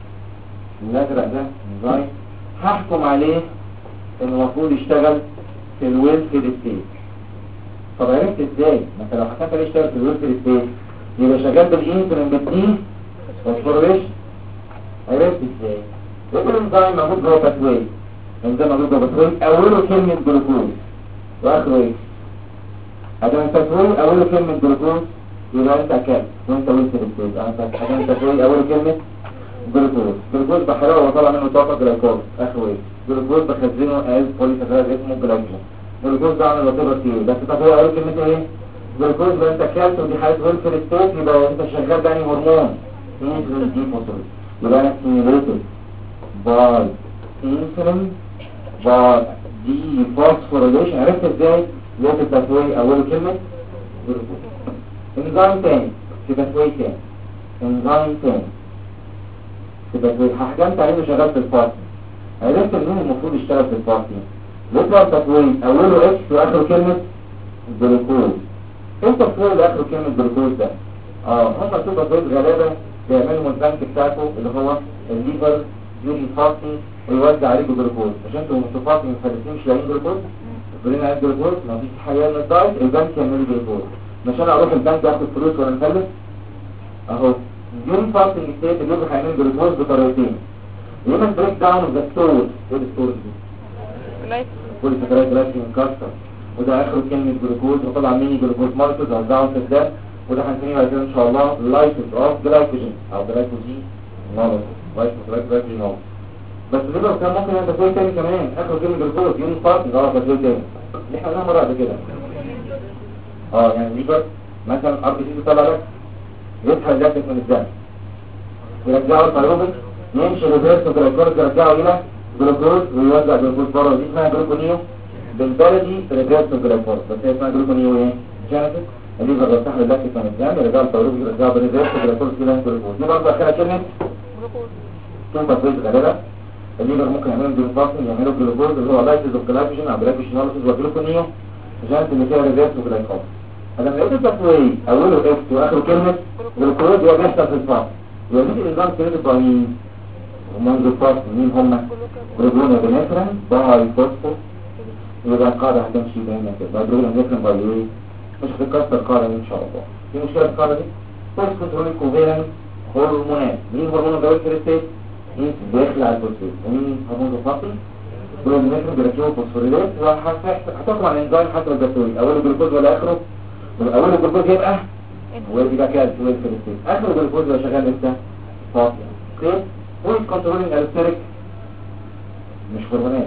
الازرق ده انزيم هحكم عليه انه المفروض يشتغل في الويلفر ستيت. طب عرفت ازاي؟ ما انت لو حكمت عليه اشتغل في الويلفير ستيت يبقى شغال بالانسولين بالدي فوسفوريليشن. عرفت ازاي؟ لكن الانزيم موجود جوه باثواي، الانزيم موجود جوه باثواي اوله كلمه جلوكوز واخره ايه؟ ادام الباثواي اوله كلمه جلوكوز يبقى انت اكلت وانت ويلفير ستيت. ادام الباثواي اوله كلمه جلوكوز بحرقه وطلع منه طاقه جلايكوز اخره ايه؟ جلوكوز بخزنه از بوليساكرايد اسمه جلايكوجين. جلوكوز ده عامل وطيبه كتير بس الباثواي اوله كلمه ايه؟ جلوكوز. يبقى انت اكلت ودي حاله ويلفير ستيت يبقى انت شغال بأنهي هرمون؟ انسولين دي فوسفوريليشن. يبقى انا ستيميوليتد باي انسولين باي دي فوسفوريليشن. عرفت ازاي؟ لقيت الباثواي اوله كلمه جلوكوز. انزيم تاني في باثواي تاني، انزيم تاني في باثواي حكمت عليه شغال في الفاصل. عرفت مين المفروض يشتغل في الفاصل؟ يطلع الباثواي اوله اكس واخره كلمه جلوكوز. ايه الباثواي اللي اخره كلمه جلوكوز ده؟ هم تو باثواي غالبا بيعملوا البنك بتاعته اللي هو الليفر يوري فاصل ويوزع عليه جلوكوز. عشان انتوا متفاصلين مفلسين مش لاقيين جلوكوز بقولين عايز جلوكوز ما فيش حاجه من الدايت البنك يعمل لي جلوكوز. مش انا اروح البنك اخد فلوس ولا مفلس اهو. اليوري فاصل ستيت الليفر هيعمل جلوكوز بطريقتين. يا اما بريك داون اوف ذا ستور. ايه الستور دي؟ كل سكريات جلايكوجين مكسر وده اخره كلمه جلوكوز وطلع مني جلوكوز ماركرز اوزعه في الدم وده هنسميه بعد كده ان شاء الله لايسيس اوف جلايكوجين او جلايكوجين نورمال لايسيس جلايكوجين نورمال. بس الليفر كان ممكن يعمل تسويه تاني كمان اخره كلمه جلوكوز يوم فاصل غلط تسويه تاني اللي احنا قلناها مره قبل كده. يعني الليفر مثلا ار بي سي تطلع لك يسحب لاكتيك من الدم يرجعه الفيروبيك يمشي ريفيرس جلايكوز يرجعه الى جلوكوز ويوزع جلوكوز بره. دي اسمها جلوكونيو بالبلدي ريفيرس جلايكوز بس هي اسمها جلوكونيو ايه؟ جينيتك. الليفر بيفتح له اللاكتيك من الدم يرجعه الفيروبيك يرجعه بالريفيرس جلايكوز الى جلوكوز. دي برضه اخرها كلمه جلوكوز. تنفع غالبا الليفر ممكن يعملوا جلوكوز يعملوا جلوكوز اللي هو لايسيس اوف جلايكوجين او جلايكوجينوليسيس وجلوكونيو عشان اللي فيها ريفيرس جلايكوز. هذا لقيت التسويه اوله اكس واخره كلمه جلوكوز هو بيحصل في الفاصل. يبقى دي الانزيم كريتيف باي مين؟ ومنذ الفاصل مين هم؟ جلوكوز بنفرن باي فوسفور. يبقى القاعده هتمشي دايما كده جلوكوز بنفرن باي ايه؟ مش هتتكسر القاعده ان شاء الله. في مشكله في القاعده دي؟ فوسفور كنترول كوفيرنت هرمونات. مين هرمون الجوال كريستيت؟ بيخلع الفوسفور. ومين هرمون الفاصل؟ جلوكوز بنفرن بيركبوا فوسفوريلات وهتحكم على الانزيم حسب الدكتوري اوله جلوكوز ولا اخره؟ اول الجلوكوز يبقى ويبقى كده في الستيت. اخر الجلوكوز اللي شغال امتى؟ فاصل. اوكي ويز كنترولينج الستريك مش هرمونات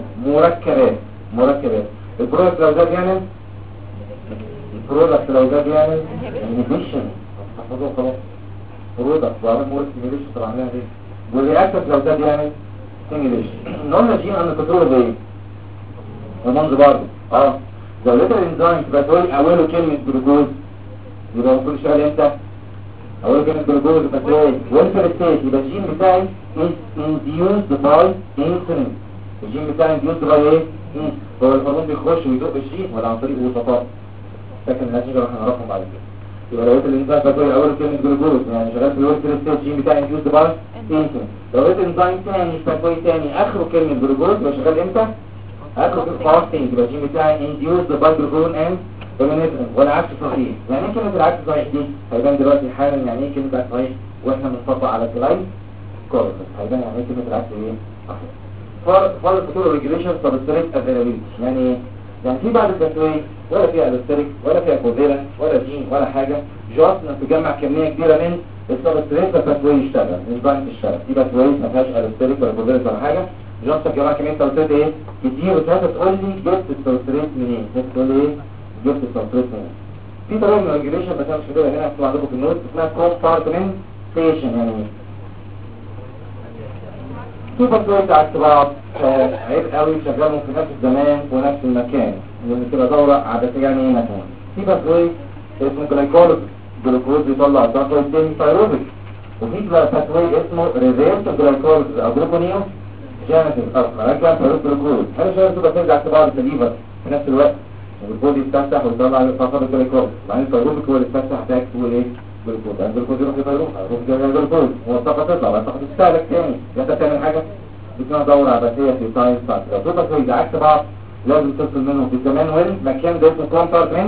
مركبات. البرودكت لو زاد يعمل انهبيشن تحفظوه خلاص. برودكت وعمل مور ستيميوليشن طبعا لها ايه؟ والرياكتيف لو زاد يعمل ستيميوليشن. قلنا جين ان كنترول بايه؟ المنظر برضه زودت الانزيم تبقى تقول اوله كلمه جلوكوز يبقى كل شغال امتى؟ اوله كلمه جلوكوز يبقى تقول ويلفير ستيت يبقى الجين بتاعي induced by insulin. الجين بتاعي induced by ايه؟ هو الهرمون بيخش ويدق الجين ولا عن طريق وسطات؟ لكن النتيجه احنا هنعرفهم بعد كده. يبقى لو الانزيم بتقول اوله كلمه جلوكوز يعني شغال في الويلفير ستيت الجين بتاعي induced by insulin. لو الانزيم ثاني بتقول ثاني اخره كلمه جلوكوز يبقى شغال امتى؟ اخر فاستنج يبقى الجين بتاعي induced by glucagon and domination والعكس صحيح. يعني ايه كلمه العكس صحيح دي؟ هيبان دلوقتي حالا يعني ايه كلمه العكس صحيح واحنا بنطبق على الجلايد كورس. هيبان يعني ايه كلمه العكس ايه؟ صحيح. فار الفوتور ريجوليشن سبستريت افيلابيلتي يعني ايه؟ يعني في بعض التسويه ولا فيها الستريك ولا فيها كوفيلنت ولا جين ولا حاجه جاست انك تجمع كميه كبيره من السبستريت فالتسويه يشتغل مش باين تشتغل. في تسويه ما فيهاش الستريك ولا كوفيلنت ولا حاجه جاست كمان كميه سلطات ايه كتير وثلاثه تقول لي جبت السلطات منين؟ تقول لي ايه جبت السلطات منين؟ في طريقه من الريجوليشن بس انا مش كده هنا هكتب عندكم في النوت اسمها كومبارتمنتيشن. يعني ايه؟ في بطولات على الطباعات عيب قوي شغالهم في نفس الزمان ونفس المكان لان كده دوره عاديه. يعني ايه مثلا؟ في بطولات اسمه جلوكوز بيطلع طاقه التاني فايروبيك وفي بطولات اسمه ريفيرس جلوكوز او جلوكونيو جانتين اصلا رجع فيروس جلوكوز. هل الشغل تبقى ترجع تبعض الليفر في نفس الوقت والجلوكوز يتفتح ويطلع طاقه الجلوكوز وبعدين الفيروس هو اللي يتفتح تاك تقول ايه جلوكوز. يعني الجلوكوز يروح لفيروس يروح للجلوكوز والطاقه تطلع وبعدين الطاقه تستهلك تاني. انت تعمل حاجه بتكون دوره عبثيه في ساينس فاكتور. لو تبقى عكس بعض لازم تفصل منهم في الزمان والمكان ده اسمه كومبارتمنتيشن.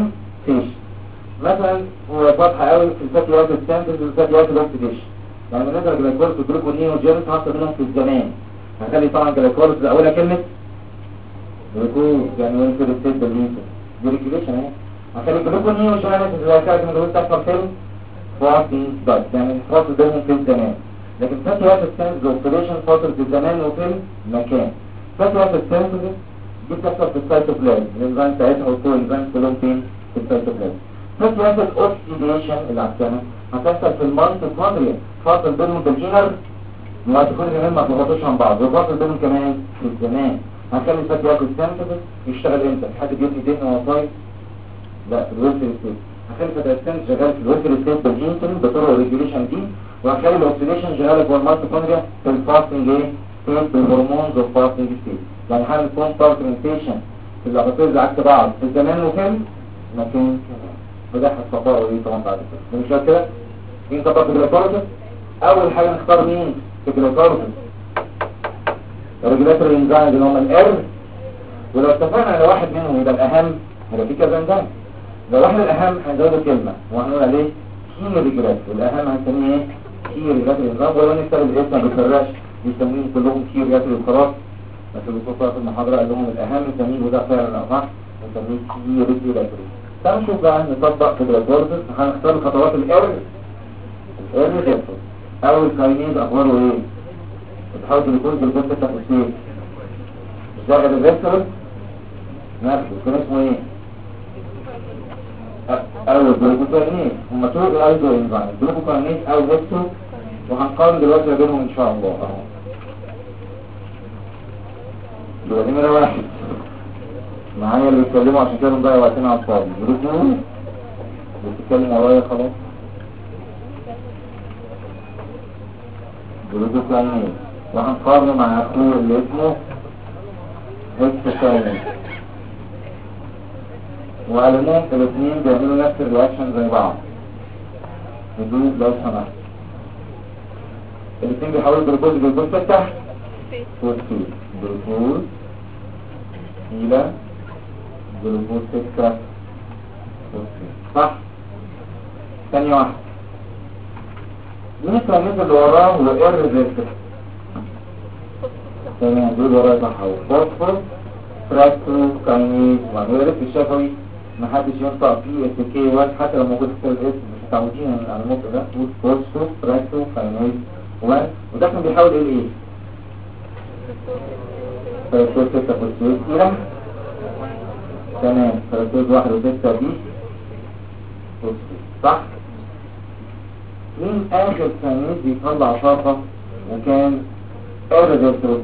ستيشن. مثلا هو واضحه قوي في الفاتي اسيد سينثيز والفاتي اسيد اوكسيديشن. يعني بالنسبه للجلايكوليز والجلوكونيوجينز حاطه منهم في الزمان. هخلي طبعا جلايكوليز اولها كلمه جلوكوز يعني وين في الستيت باللينك دي ريجوليشن اهي. هخلي الجلوكونيوجينز اللي كانت من دول تحصل فين فاستنج بس يعني فاصل بينهم في الزمان. لكن فاتي اسيد سينثيز اوكسيديشن فاصل في الزمان وفي المكان. فاتي اسيد سينثيز دي بتحصل في السيتوبلازم، الانزيم بتاعتها والكو انزيم كلهم فين في السيتوبلازم. فاتي اسيد اوكسيديشن اللي عكسها هتحصل في الميتوكوندريا، فاصل بينهم بالجينر الميتوكوندريا كمان ما تغطوش عن بعض، وفاصل بينهم كمان في الزمان. هنخلي الفاتي اسيد سينثيز يشتغل امتى؟ حد بيبني دهن وهو صايم؟ لا في الويلفير ستيت. هخلي الفاتي اسيد سينثيز شغال في الويلفير ستيت بالانسولين بطرق الريجوليشن دي، وهخلي الاوكسيديشن شغال جوه الميتوكوندريا في الفاستنج ايه؟ ستيت بالهرمونز اوف فاستنج ستيت. يعني هعمل كونترمنتيشن في الاباطيل عكس بعض في الزمان وفين مكان كمان. وده هتطبقه ايه طبعا بعد كده مش كده. مين طبق في الجلايكوليز؟ اول حاجه نختار مين في الجلايكوليز؟ الريجولاتوري انزيم اللي هم الار. ولو اتفقنا على واحد منهم يبقى الاهم هيبقى في كذا انزيم. لو واحد الاهم هنزوده كلمه وهنقول عليه كي ريجولاتوري، والاهم هنسميه ايه؟ كي ريجولاتوري انزيم. ولو نكتب الاسم ما بيتكررش بيسموهم كلهم كي ريجولاتوري وخلاص. بس الدكتور في المحاضرة قال لهم الأهم نسميه وده فعلا صح نسميه كي ريجولاتوري. تعالوا نشوف بقى نطبق في الجلايكوليز. هنختار خطوات الار ريسبتور. أول كاينيز أخباره إيه؟ بتحاول الجلوكوز بالجلوكوز التفاصيل الزائد الريسبتور نفسه كان اسمه إيه؟ أول جلوكوكاينيز هم طرق الأيزو إنزيم جلوكوكاينيز أو ريسبتور، وهنقارن دلوقتي بينهم إن شاء الله أهو. دي نمرة واحد معايا اللي بيتكلموا عشان كده نضيع وقتنا على الفاضي. جلوكوز بتتكلم ورايا خلاص. جلوكوكاينيز وهنقارنه مع اخوه اللي اسمه هيكسوكاينيز، وقالوا الاثنين بيعملوا نفس الرياكشن زي بعض. ندوق لو سمحت. الاثنين بيحولوا جلوكوز تحت فوسفيت جلوكوز إلى جلوكوز 6 صح؟ ثانية واحدة مين الكلمات اللي وراه هو الريزيستر؟ تمام دول وراه صح اهو فوسفور فراكتو كاينيز. وعملوا ريسك الشفوي محدش ينطق فيه اس كي 1 حتى لو موجود في الاسم مش متعودين على النطق ده. فوسفور فراكتو كاينيز 1 وده كان بيحاول ايه؟ فركتوز 6 فوسفيت إلى تمام فركتوز 1 و6 دي فوسفيت صح؟ مين آخر كاينيز بيطلع طاقة وكان الريزيستور؟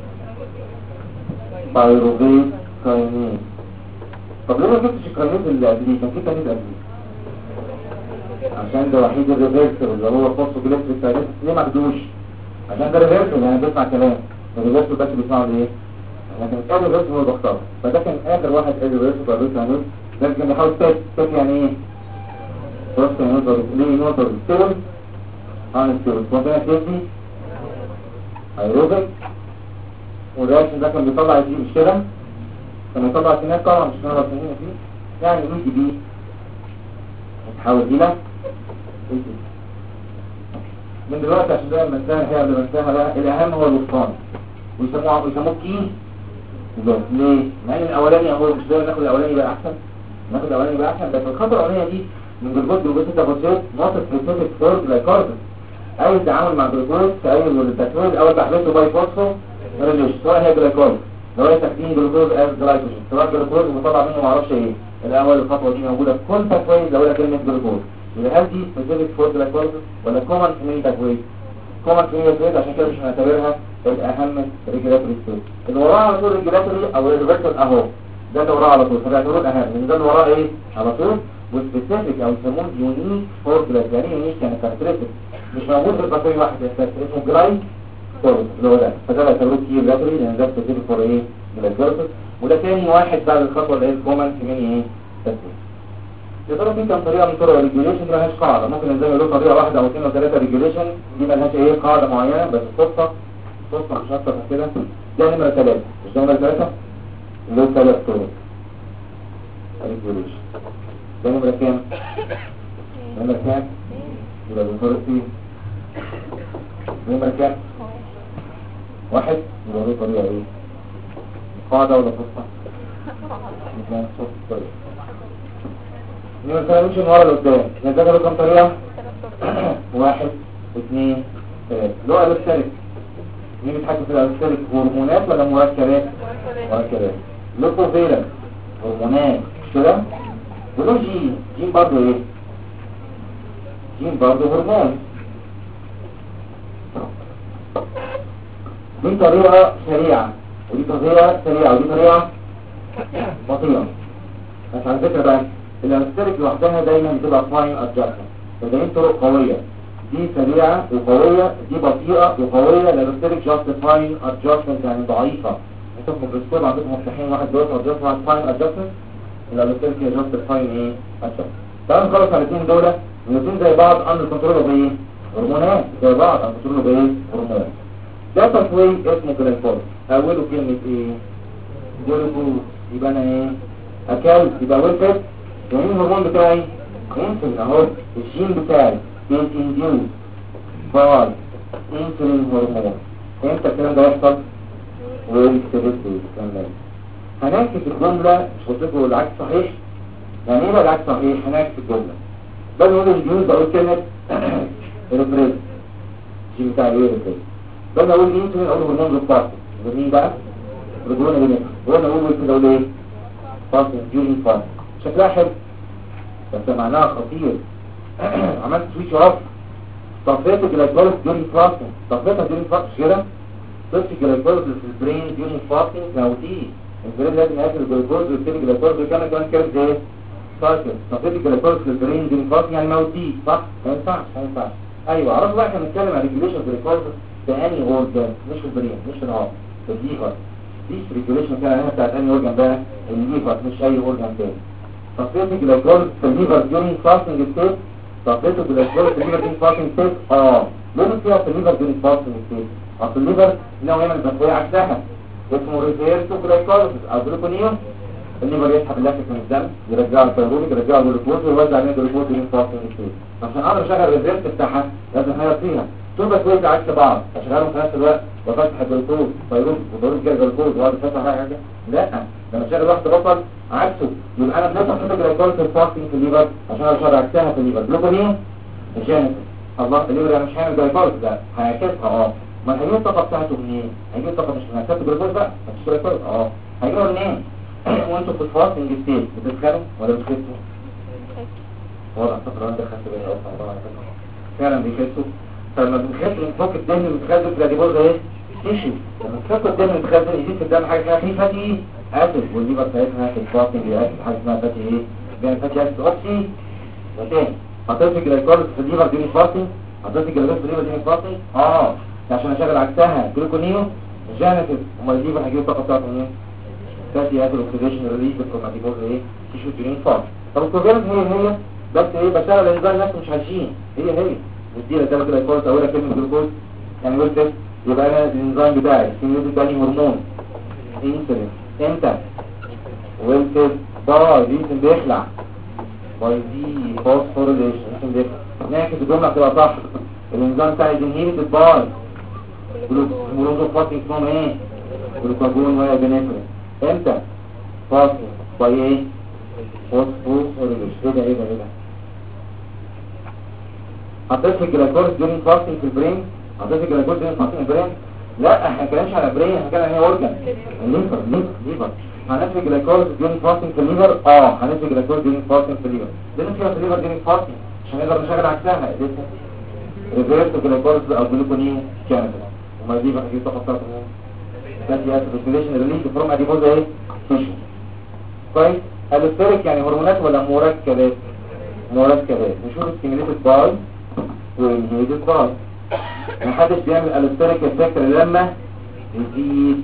بايروفيت كاينيز. طب ليه ما جبتش الكاينيز اللي قبليه؟ كان في كاينيز قبليه عشان ده وحيد الريزيستور اللي هو فوسفوجليسيد كاينيز. ليه ما بدوش؟ عشان ده ريزيستور يعني بيسمع كلام. الريزيستور بس بيسمعوا ايه؟ لكن الريزيستور هو بختاره. فده كان آخر واحد الريزيستور بايروفيت كاينيز. ده كان بيحاول تك يعني ايه؟ بص نقدر ليه نقدر نستوعب هنستوعب وده كده هيروبك. والرياكشن ده كان بيطلع دي مش كده؟ كان بيطلع سينات طبعا مش هنعرف نهينا فيه. يعني ايه دي هتحاول دي لا من دلوقتي عشان ده المنتهى هي اللي منتهى بقى. الاهم هو الوسطاني ويسموه كي ده ليه؟ مع ان الاولاني هو مش ده ناخد الاولاني بقى احسن. ناخد الاولاني بقى احسن. بس الخطوه الاولانيه دي من جلوكوز التفاصيل ناقص سبيسيفيك فور جلايكوز. اي تعامل مع جلوكوز في اي التكوين او تحليله باي فوسفو ريليش سواء هي جلايكوز لو هي تكوين جلوكوز از جلايكوجين سواء جلوكوز مطلع منه ما اعرفش ايه. الاول الخطوه دي موجوده في كل تكوين لو هي كلمه جلوكوز. يبقى هل دي سبيسيفيك فور جلايكوز ولا كومن كمين تكوين؟ كومن كمين تكوين عشان كده مش هنعتبرها الاهم ريجولاتوري ستيت. اللي وراها على طول ريجولاتوري او ريفرسال اهو ده اللي وراها على طول فبيعتبروه الاهم لان ده اللي وراه ايه على طول. وسبيسيفيك او يسموه يونيك فور جلايكوز. يعني يونيك يعني كاركترستيك مش موجود في البكتيريا واحد بس اسمه جلاي كورس اللي هو ده. فده بيعتبروه كي ريجولاتوري لان ده سبيسيفيك فور ايه جلايكوز. وده تاني واحد بعد الخطوه اللي هي الكومن كمين ايه تكوين. يا ترى في كام طريقه من طرق الريجوليشن؟ دي مالهاش قاعده. ممكن الانزيم له طريقه واحده او اثنين او ثلاثه ريجوليشن. دي مالهاش ايه قاعده معينه بس الصدفه مش اكتر من كده. ده نمره 3 مش ده نمره 3 له 3 طرق ريجوليشن. ده نمرة كام؟ نمرة كام؟ يبقى بنفرق فيه نمرة كام؟ واحد. يبقى دي طريقة ايه؟ قاعدة ولا فصة؟ يبقى نصف الطريقة. نمرة ثلاثة نمشي من ورا لقدام. نذاكر له كام طريقة؟ واحد اثنين ثلاثة. اللي هو الألستريك. مين بيتحكم في الألستريك؟ هرمونات ولا مركبات؟ مركبات. لوكوفيرا هرمونات مش كده؟ وله جين برضه ايه؟ جين برضه هرمون. دي طريقة سريعة ودي طريقة سريعة ودي طريقة بطيئة. بس على فكرة بقى الألستريك لوحدها دايما بتبقى فاين ادجستمنت. فدي طرق قوية، دي سريعة وقوية، دي بطيئة وقوية. الألستريك جاست فاين ادجستمنت يعني ضعيفة. انتوا في الميكروسكوب عندكم مفتاحين واحد دوت ادجست واحد فاين ادجستمنت. الألستريك هي جاست فاين ايه ادجستمنت. تعالوا نخلص على الاثنين دول. الاثنين زي بعض اندر كنترول بايه؟ هرمونات زي بعض اندر كنترول بايه؟ هرمونات. ده تصوير اسمه جلايكوز. اوله كلمة ايه؟ جلوكوز. يبقى انا ايه؟ اكلت يبقى ولفت. ومين الهرمون بتاعي؟ انسولين اهو. الجين بتاعي بيتنديوز باي انسولين هرمون. امتى الكلام ده يحصل؟ والكتبت الكلام ده هناكد الجملة. مش قلت لكم العكس صحيح؟ يعني ايه بقى العكس صحيح؟ هناكد الجملة بل نقول الجيوز بقول كلمة ريفريز. الجين بتاعي ايه ريفريز. بل نقول انسولين اقول هرمون بتاعته مين بقى؟ رجونا بنفسه. وانا اقول كده اقول ايه؟ فاصل جيوني فاصل. شكلها حلو بس معناها خطير. عملت سويتش اوف. طفيت الجلايكوز جيوني فاصل. طفيتها جيوني فاصل كده. طفت الجلايكوز في البرين جيوني فاصل موتيه. البرين لازم ياكل الجلايكوز ويبتدي الجلايكوز ويكمل كمان كده ايه؟ فاصل. طفيت الجلايكوز في البرين جيوني فاصل يعني موتيه صح؟ ما ينفعش. ايوه عرفوا بقى احنا بنتكلم عن ريجوليشن جلايكوز في انهي اورجان مش في البرين مش في العظم في الليفر. دي ريجوليشن كده هنا بتاعت انهي اورجان بقى؟ الليفر مش اي اورجان تاني. طفيت الجلايكوز في الليفر جيوني فاصل ستيت. طفيت الجلايكوز في الليفر جيوني فاصل ستيت لازم فيها في الليفر جيوني فاصل ستيت. اصل الليفر نوع يعمل تسويه عكسها اسمه ريفيرس جلايكوز او جلوكونيوم. الليفر يسحب اللاكتيك من الدم يرجعه الكربونيك يرجعه الجلوكوز ويوزع عليه الجلوكوز جيوني فاصل ستيت. عشان اقدر اشغل الريفيرس بتاعها لازم اغير فيها تبقى كويس عكس بعض. اشغلهم في نفس الوقت وفتح الجلوكوز فيروح وضرب كده الجلوكوز وقعد يفتح حاجه. لا لما اشغل واحده بطل عكسه. يبقى انا بنفتح كده الجلوكوز في الفاستنج في الليفر عشان اشغل عكسها في الليفر. جلوكونيوم الجانب الله الليفر يعني مش هيعمل جلوكوز ده هيعكسها ما هيجيب الطاقه بتاعته منين؟ هيجيب الطاقه مش من هيكتب الجلوكوز بقى مش جلوكوز هيجيبها منين؟ وانتوا في الفاستنج ستيت بتسخنوا ولا بتخسوا؟ واضح الفتره اللي دخلت بيها اصلا فعلا بيخسوا. فلما بنخس نفك الدم المتخزن في الاديبوز ايه؟ تيشو. لما نفك الدم المتخزن يزيد في الدم حاجه اسمها في فاتي اسيد والليفر بتاعتها في الفاستنج بيأكل حاجه اسمها فاتي ايه؟ بين فاتي اسيد اوكسي. وتاني حطيت الجلايكوز في الليفر دي فاستنج. حطيت الجلايكوز في الليفر دي فاستنج عشان اشغل عكسها جلوكونيو جانيتيف. امال الليفر هيجيب الطاقه بتاعته منين؟ فاتي اسيد اوكسيديشن ريليز بالكروماتيكوز ايه؟ تيشو جرين فاست. طب الكوفيرنس هي بس ايه بشتغل الانزيم نفسه مش هيشين هي نديها ده كده جلوكوز اولها كلمه جلوكوز يعني قلت يبقى انا الانزيم بتاعي سيميوليت تاني هرمون انسولين امتى وانت ريزن بيخلع باي دي فوسفوريليشن ريزن بيخلع. نعكس الجمله بتبقى صح. الانزيم بتاعي انهيبيتد باي جلوكوز فاستنج اسمهم ايه؟ جلوكاجون ويا بنفرين. امتى فاستنج باي ايه؟ فوسفوريليشن. ايه ده حطيت في الجلايكوز دورين فاستنج في البرين. حطيت في الجلايكوز دورين فاستنج في البرين. لا احنا ما كلامش على البرين احنا كلام عن اورجان الليفر. هنفي الجلايكوز دورين فاستنج في الليفر هنفي الجلايكوز دورين فاستنج في الليفر. ليه فيها في الليفر دورين فاستنج عشان نقدر نشغل عكسها ريفيرس جلايكوز او جلوكونيوم كانت وما الليفر هيجيب طاقه بتاعته منين؟ فاتي اسيد اوكسيديشن ريليز فروم اديبوز ايه؟ تيشو. كويس. الستيريك يعني هرمونات ولا مركبات؟ مركبات. نشوف الستيميليتد باي وانهيبيتد باي. محدش بيعمل الستيريك افكت لما يزيد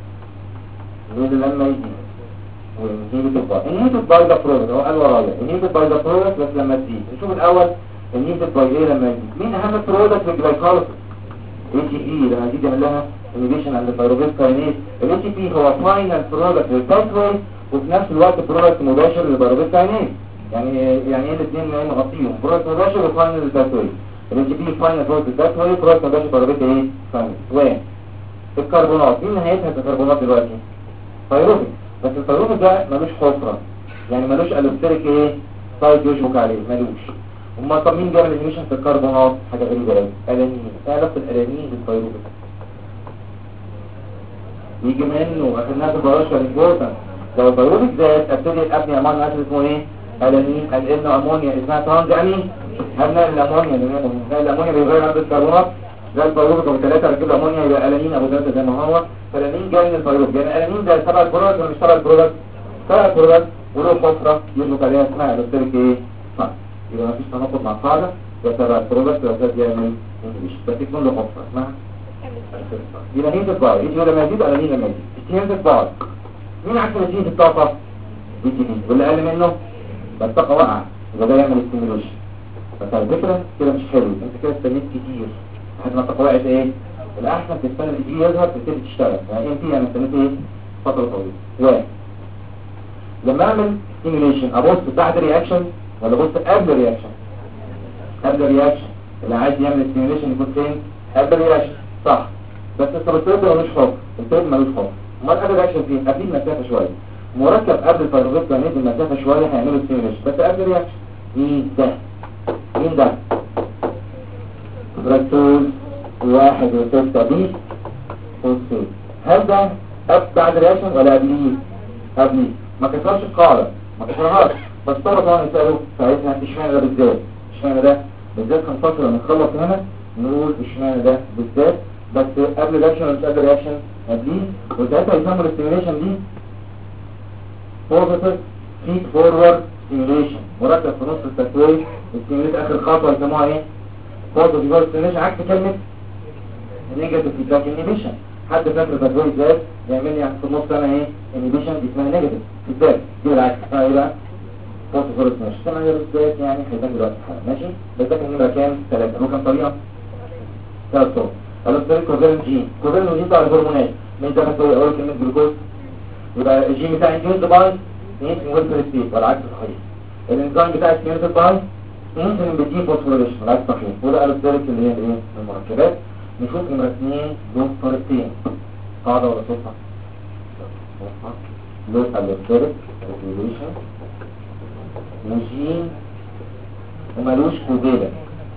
لما يزيد وانهيبيتد باي. انهيبيتد باي ده برودكت هو قال ورايا انهيبيتد باي ده برودكت بس لما تزيد. نشوف الاول انهيبيتد باي ايه لما يزيد. مين اهم برودكت في الجلايكوليسيس؟ ATP لما يزيد يعمل لها انهيبيشن عند البيروفيت كاينيز. ATP هو فاينل برودكت للباثوي وفي نفس الوقت برودكت مباشر للبيروفيت كاينيز. يعني ايه الاثنين اللي مغطيهم بروت مباشر وفاينل باثوي. الاتش بي فاينل بروت باثوي بروت مباشر ضربته ايه فاينل. الكربونات مين نهايتها ككربونات دلوقتي؟ فيروبيك. بس الفيروبيك ده ملوش حفره، يعني ملوش الوستريك ايه سايد يشبك عليه، ملوش. امال طب مين بيعمل انيميشن في الكربونات؟ حاجه غريبه قوي، الانين. ايه علاقه الانين بالفيروبيك؟ يجي منه اخدناها في البراشة الامبورتنت. لو الفيروبيك زاد ابتدي ابني امونيا اسيد اسمه ايه؟ الانين. الان امونيا اسمها ترانز امين. هبناء الامونيا الامونيا بيغير عدد الكربونات زي الفيروبيك ابو 3 ركب امونيا يبقى الانين ابو 3 زي ما هو. فالانين جاي من الفيروبيك، يعني الانين ده تبع البرودكت ولا مش تبع البرودكت؟ تبع البرودكت وله حفره يشبك عليها اسمها الوستريك ايه؟ صح. يبقى مفيش تناقض مع القاعده، ده تبع البرودكت وده بيعمل انجليش، بس يكون له حفره اسمها يبقى هي البار. يجي لما يزيد على مين لما يزيد؟ هي البار. مين عكس نتيجة الطاقة؟ دي دي واللي اقل منه بس الطاقة واقعة، يبقى ده يعمل استيميوليشن. بس على فكرة كده مش حلو، انت كده استنيت كتير لحد ما الطاقة وقعت ايه؟ الاحسن تستنى الاي جي يظهر تبتدي تشتغل، يعني انت يعني استنيت ايه؟ فترة طويلة. واحد لما اعمل ستيميوليشن ابص بعد رياكشن ولا ابص قبل رياكشن؟ قبل رياكشن. اللي عايز يعمل ستيميوليشن يكون فين؟ قبل رياكشن، صح. بس السبستريت ملوش حكم، التريد ملوش حكم. امال قبل رياكشن فين؟ قبل المسافه شويه. مركب قبل الفيروبيك كان يدي المسافه شويه هيعملوا ستيميوليشن، بس قبل رياكشن. مين ده؟ مين ده؟ فركتوز 1 و6 بي فوسفيت. هل ده بعد رياكشن ولا قبليه؟ قبليه. ما كسرش القاعده، ما كسرهاش، بس طبعا يسالوا ساعتها اشمعنى ده بالذات؟ اشمعنى ده بالذات؟ كان فتره لما نخلص هنا نقول اشمعنى ده بالذات، بس قبل رياكشن ولا مش قبل رياكشن؟ قبليه. وساعتها يسموا الاستيميوليشن دي بوزيتيف فيد فورورد ستيميوليشن، مركب في نص التكوين الستيميوليت اخر خطوه يسموها ايه؟ بوزيتيف فورورد ستيميوليشن، عكس كلمه نيجاتيف فيدباك انيبيشن. حد فاكر تكوين ازاي يعمل لي في النص انا ايه؟ انيبيشن دي اسمها نيجاتيف فيدباك، دي بالعكس اسمها ايه بقى؟ بوزيتيف فورورد ستيميوليشن. اسمها ايه ازاي يعني؟ هيبان دلوقتي حالا، ماشي؟ بس ده كان نمره كام؟ 3. هو كان طريقه 3 طرق. الوستريك كوفيرنت جين، كوفيرنت جين بتاع الهرمونات. مين ده مسؤول اول كلمه جلوكوز؟ يبقى الجين بتاع انجيوز باي انسولين ويلفر ستيت والعكس صحيح. الانزيم بتاع ستيميوليتد باي انسولين بيدي فوسفوريليشن والعكس صحيح. وده الوستريك اللي هي الايه؟ المركبات. نشوف نمره 2 دول طريقتين، قاعده ولا صفه؟ دول الوستريك ريجوليشن وجين ومالوش كوفيرنت.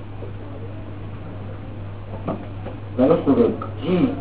مالوش كوفيرنت جين.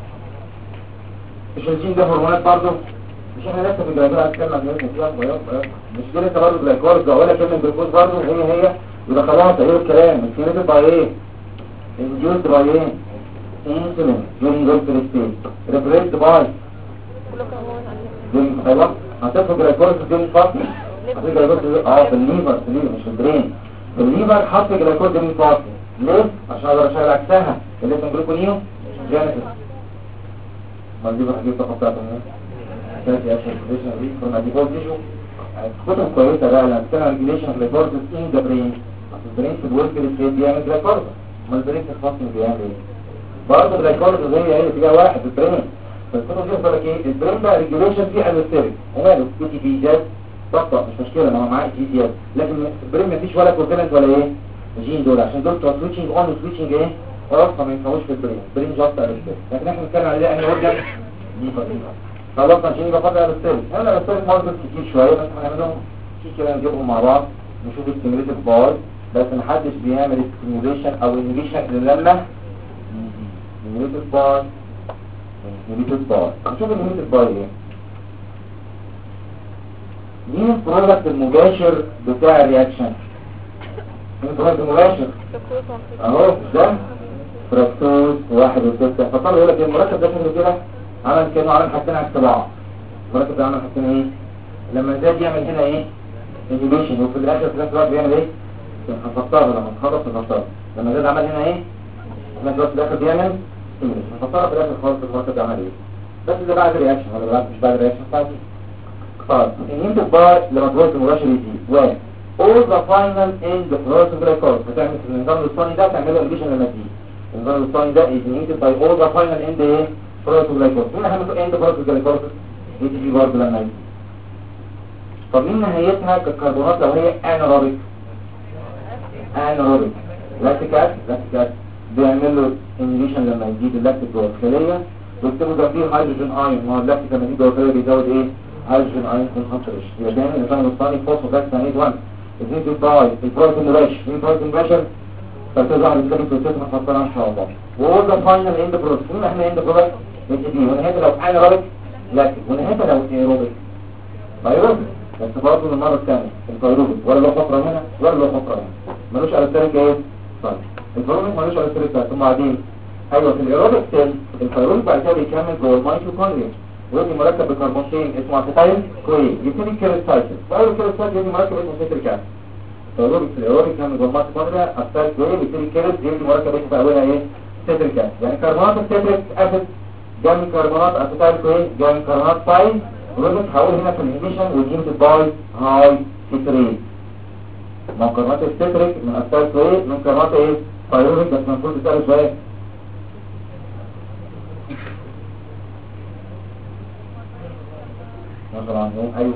مش الجين ده هرمونات برضه؟ مش احنا لسه في الجلايكول هنتكلم عن مش دي لسه برضه جلايكول ده ولا كلمه جلوكوز برضه هي يبقى خلاص ايه الكلام؟ الكلمه باي ايه؟ انديوست باي ايه؟ انسولين during growth state replaced by during خلاص هتاخد جلايكول during fasting. هتاخد جلايكول في الليفر مش في البرين. في الليفر حط جلايكول during fasting. ليه؟ عشان اقدر اشغل عكسها اللي اسمه جلوكونيو جينيسيس. ما دي بقى دي تقطعت منين؟ تاتي اشهر ريجوليشن دي كنا دي بول تيشو. كتب كويسه بقى لما بتتكلم عن ريجوليشن لفورس ان ذا برين. البرين في الورك ستيت بيعمل جلايكول، ما البرين في الفاستنج بيعمل ايه؟ برضه جلايكول زي هي اتجاه واحد في البرين. فالكتب دي بتقول لك ايه؟ البرين بقى ريجوليشن فيه الوستيريك وماله اي تي بي جاز طبطب مش مشكله ما هو معاه جي زياده، لكن في البرين مفيش ولا كوفيرنت ولا ايه؟ الجين دول عشان دول بتوع سويتشنج اون وسويتشنج ايه؟ خلاص ما ينفعوش في البرين. البرين جاست الوستيريك، لكن احنا بنتكلم على ايه؟ اورجان ليفر. خلاص عشان يبقى فاضل الستيل. هنا الستيل مرض كتير شويه بس هنعملهم في كده نجيبهم مع بعض نشوف الستيميوليتد باي. بس محدش بيعمل ستيميوليشن او انيبيشن الا لما ستيميوليتد باي. نشوف الستيميوليتد باي ايه؟ مين البرودكت المباشر بتاع الرياكشن؟ مين البرودكت المباشر؟ اهو ده فركتوز 1 و6. فطلع يقول لك المركب ده شكله كده عمل كانه عمل حاجتين عكس بعض. المركب ده عمل حاجتين ايه؟ لما زاد يعمل هنا ايه؟ انيبيشن، وفي الاخر في نفس الوقت بيعمل ايه؟ هنفطرها لما نخلص نفطرها. لما زاد عمل هنا ايه؟ في نفس الوقت في الاخر بيعمل انيبيشن، هنفطرها في الاخر خالص المركب ده عمل ايه؟ بس ده بعد رياكشن ولا بعد مش بعد رياكشن بتاعتي. طيب الانيمتد باي لما تروح المباشر يزيد واحد all the final in the process glycolysis. هتعمل في النظام الوسطاني ده تعمله انيبيشن لما تزيد. النظام الوسطاني ده is inhibited by all the final in the ايه؟ process glycolysis. مين هعمل end process glycolysis؟ ATP برضه لما يزيد. طب مين نهايتها كالكربونات لو هي انيروبيك؟ انيروبيك لاكتيك اسيد بيعمل له انيبيشن لما يزيد اللاكتيك جوه الخليه، ويكتبوا جنبيه هيدروجين ايون. ما هو اللاكتيك لما يزيد جوه الخليه بيزود ايه؟ هيدروجين ايون كونسنتريشن. يبقى تاني الانسان الوسطاني فوسفوجلايسيد 1 ازيد باي البروتين ريش في بروتين بريشر فتظهر الكلمه بروتين هنحطها ان شاء الله. وهو ده فاينل اند بروتين احنا اند برودكت اتش بي، ونهايتها لو انيروبيك لاكتيك، ونهايتها لو ايروبيك بايروبيك. بس برضه المره الثانيه البايروبيك ولا له فقره هنا ولا له فقره هنا، ملوش على الترك ايه؟ طيب البايروبيك ملوش على الترك ده. ثم بعدين ايوه في الايروبيك سيل البايروبيك بعد كده بيكمل جوه الميتوكوندريا ويدي مركب بكربونتين اسمه اسيتايل كوين يبتدي كيرت سايكل. بايرو كيرت سايكل يدي مركب اسمه سيتريك اسيد. فايروبيك في الايروبيك كامل جوه الميتوكوندريا اسيتايل كوين يبتدي كيرت يدي مركب اسمه في اولها ايه؟ سيتريك اسيد. يعني كربونات السيتريك اسيد جاي من كربونات اسيتايل كوين جاي من كربونات باي، ولازم تحول هنا في الانهيبيشن وديمت باي هاي سيتريت. ما كربونات السيتريك من اسيتايل كوين من كربونات ايه؟ بايروبيك. بس المفروض تساله شويه مثلا ايوه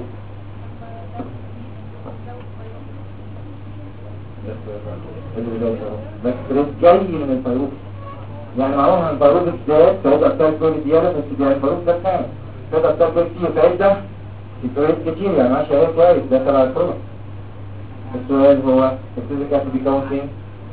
بس جاي من الفيروس. يعني معلوم عن الفيروس ده فهيبقى أبتال كل زيادة، بس يعني الفيروس ده كام فهيبقى أبتال كل كتير فهيبقى الفيروس كتير يعني ماشي اهي كويس ده تبع الفيروس. السؤال هو الفيزيك اسيد بيكون فين؟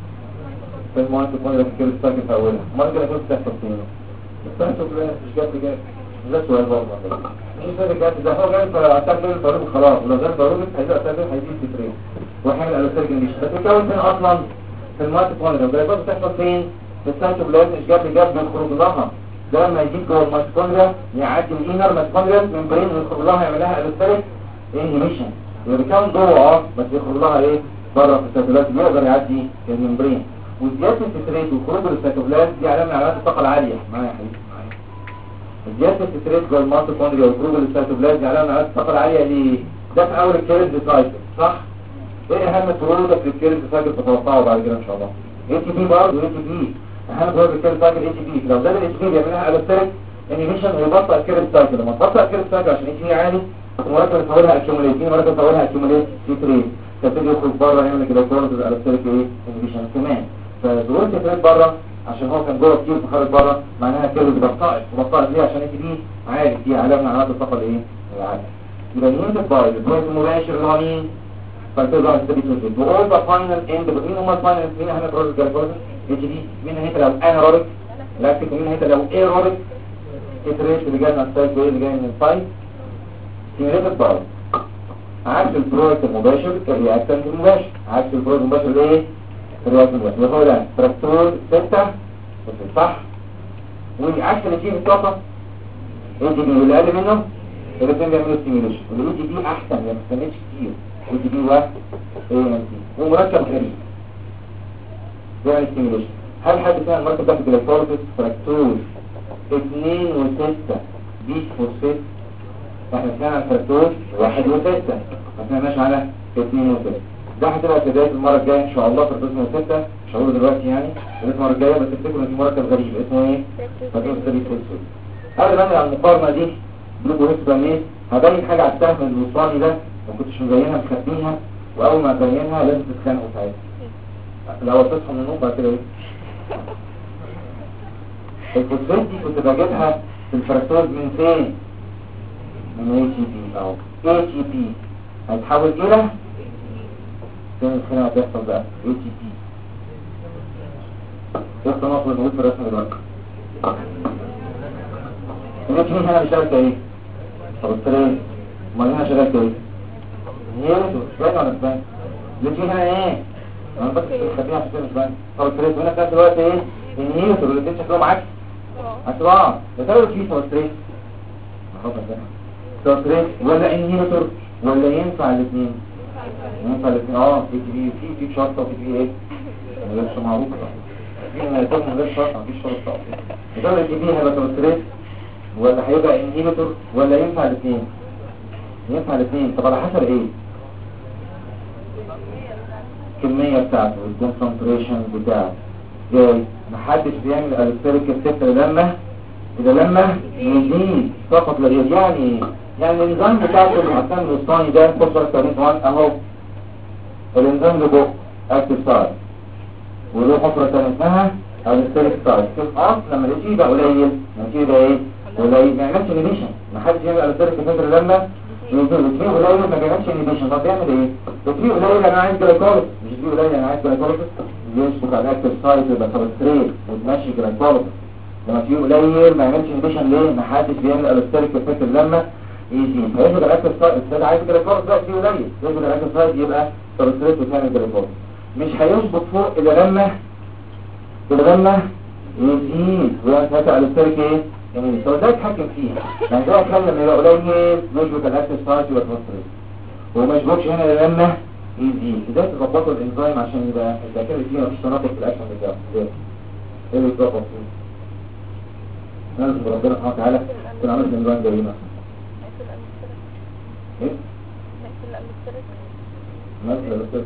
في المواد تكون اللي في الساكن في أولها. المواد اللي كنت تحصل فين؟ الساكن مش جاب لي جاب ده سؤال برضه. الفيزيك اسيد ده هو جاي أبتال كل الفيروس خلاص، ولو جاب الفيروس هيبقى أبتال كل هيزيد سفرين وحامل الألوسيرجن ليش. بس بيكون فين أصلا؟ في المواد تكون اللي بتحصل فين؟ في السايتوبلازم مش جاب بيخرج لها. ده لما يجيب جوه الميتوكوندريا يعدي الانر ميتوكوندريا ممبرين ويخرج لها يعمل لها الوستريك انهيبيشن. يبقى كان جوه بس يخرج لها ايه؟ بره في السايتوبلازم يقدر يعدي الممبرين. وزياده الستريت وخروج السايتوبلازم دي علامه من علامات الطاقه العاليه. معايا يا حبيبي معايا. زياده الستريت جوه الميتوكوندريا وخروج السايتوبلازم دي علامه من علامات الطاقه العاليه. ليه؟ ده في اول الكيرز سايكل صح؟ ايه اهم فروقك في الكيرز سايكل تتوقعه بعد كده ان شاء الله؟ اي تي بي برضه اي تي بي اهم جزء الكيرف سايكل اي تي بي. لو زاد الاي تي بي بيعملها الوستريك انيميشن ويبطئ الكيرف سايكل. لما تبطئ الكيرف سايكل عشان اي تي بي عالي المركب يحولها اكيوميليت، في مركب يحولها اكيوميليت في ترين فبتيجي يخرج بره يعمل كده كورس الوستريك ايه انيميشن كمان. فظهور الكيرف بره عشان هو كان جوه كتير فخرج بره معناها كيرف بطئت ليه؟ عشان اي تي بي عالي دي علامه من علامات الطاقه الايه العاليه. يبقى اليونت باي البروت المباشر اللي هو مين؟ فالتوزع الستابيتوزيت وأول ذا فاينل اند. مين هم الفاينل؟ مين اهم بروت الجلوكوز اتش دي؟ مين هيك لو انيروبيك لاكتيك، ومين هيك لو ايروبيك اتريت اللي جاي من السايد اللي جاي من الفايت ستيميوليتد باي. عكس البروت المباشر الرياكتنت المباشر. عكس البروت المباشر ايه؟ الرياكتنت المباشر. يبقى هو ده تراكتور 6 صح. والعكس اللي فيه الطاقه اي دي بي واللي اقل منه الاثنين بيعملوا ستيميوليشن. والاي دي بي احسن ما بتستناش كتير. اي دي بي واحد ايه ام سي ومركب غريب بيعمل ستيميوليشن. هل حد فيها المركب ده في الجلايكوليسيس فراكتور 2 و6 بيس فوسفيت؟ احنا سمعنا عن فراكتور 1 و6 ما سمعناش على 2 و6. ده هتبقى في بدايه المره الجايه ان شاء الله في القسم 6 مش هقوله دلوقتي يعني المره الجايه. بس تفتكروا ان في مركب غريب اسمه ايه؟ فراكتور 6 بيس فوسفيت. قبل ما نعمل على المقارنه دي جلوكوهيكسباميت هبين حاجه على السهم الوصالي ده ما كنتش مبينها مخبيها، واول ما ابينها لازم تتخانقوا ساعتها. الاول تصحوا من النوم بعد كده ايه؟ الفوسفات دي كنت بجيبها في الفركتوز من فين؟ من اي تي بي اهو. اي تي بي هيتحول الى فين الخناقه هتحصل بقى؟ اي تي بي يحصل نقل موجود في الرسم دلوقتي. الاي تي بي هنا بيشتغل كايه؟ طب الترين امال هنا شغال كايه؟ نيوتو مش باين ولا مش باين؟ الاي تي بي هنا ايه؟ انا بس خليها عشان مش باين. طب الترين هنا في نفس الوقت ايه؟ النيوتو اللي شكلهم عكس عكس ده تقول فيه سوستريت سوستريت ولا انهيبيتور ولا ينفع الاثنين؟ ينفع الاثنين. في تي في شرطه وفي تي ايه مش معروفه في ما يكون من غير شرطه مفيش شرطه. ده التي بي هيبقى سوستريت ولا هيبقى انهيبيتور ولا ينفع الاثنين؟ ينفع الاثنين. طب على حسب ايه؟ الكميه بتاعته والكونسنتريشن بتاعه جاي. محدش بيعمل الستريك الستر لما يزيد فقط لا غير. يعني يعني الانزيم بتاعته المعتمد الوسطاني ده فوسفورس 1 اهو الانزيم اللي فوق اكتف سايت وله حفرة تانية اسمها الستيريك سايت في الاصل لما الاتش يبقى قليل لما الاتش يبقى ايه؟ قليل ما يعملش انيبيشن ما حدش يعمل الستيريك فاكر لما ينزل الاتش قليل ما بيعملش انيبيشن طب بيعمل ايه؟ الاتش قليل انا عايز جلايكوليس مش الاتش قليل انا عايز جلايكوليس يشبك على الاكتف سايت يبقى سبستريت وتمشي جلايكوليس لما الاتش قليل ما يعملش انيبيشن ليه؟ ما حدش بيعمل الستيريك فاكر لما يزيد فيشبك على الاكتف سايت السيد عايز جلايكوليس لا الاتش قليل يشبك على الاكتف سايت يبقى سبستريت وتعمل جلايكوليس مش هيظبط فوق الا لما يزيد وينفتح على الستيريك ايه؟ يعني طب ده يتحكم فيها يعني ده يخلي لما يبقى قليل يشبك الاكتف سايت يبقى سبستريت وما يشبكش هنا الا لما يزيد ازاي تظبطوا الانزيم عشان يبقى الذاكره فيه مفيش تناقض في الاكشن بتاعه ازاي؟ ايه اللي يتظبط فيه؟ نرجو ربنا سبحانه وتعالى يكون عامل الانزيم ده لينا ايه؟ مثل الاستاذ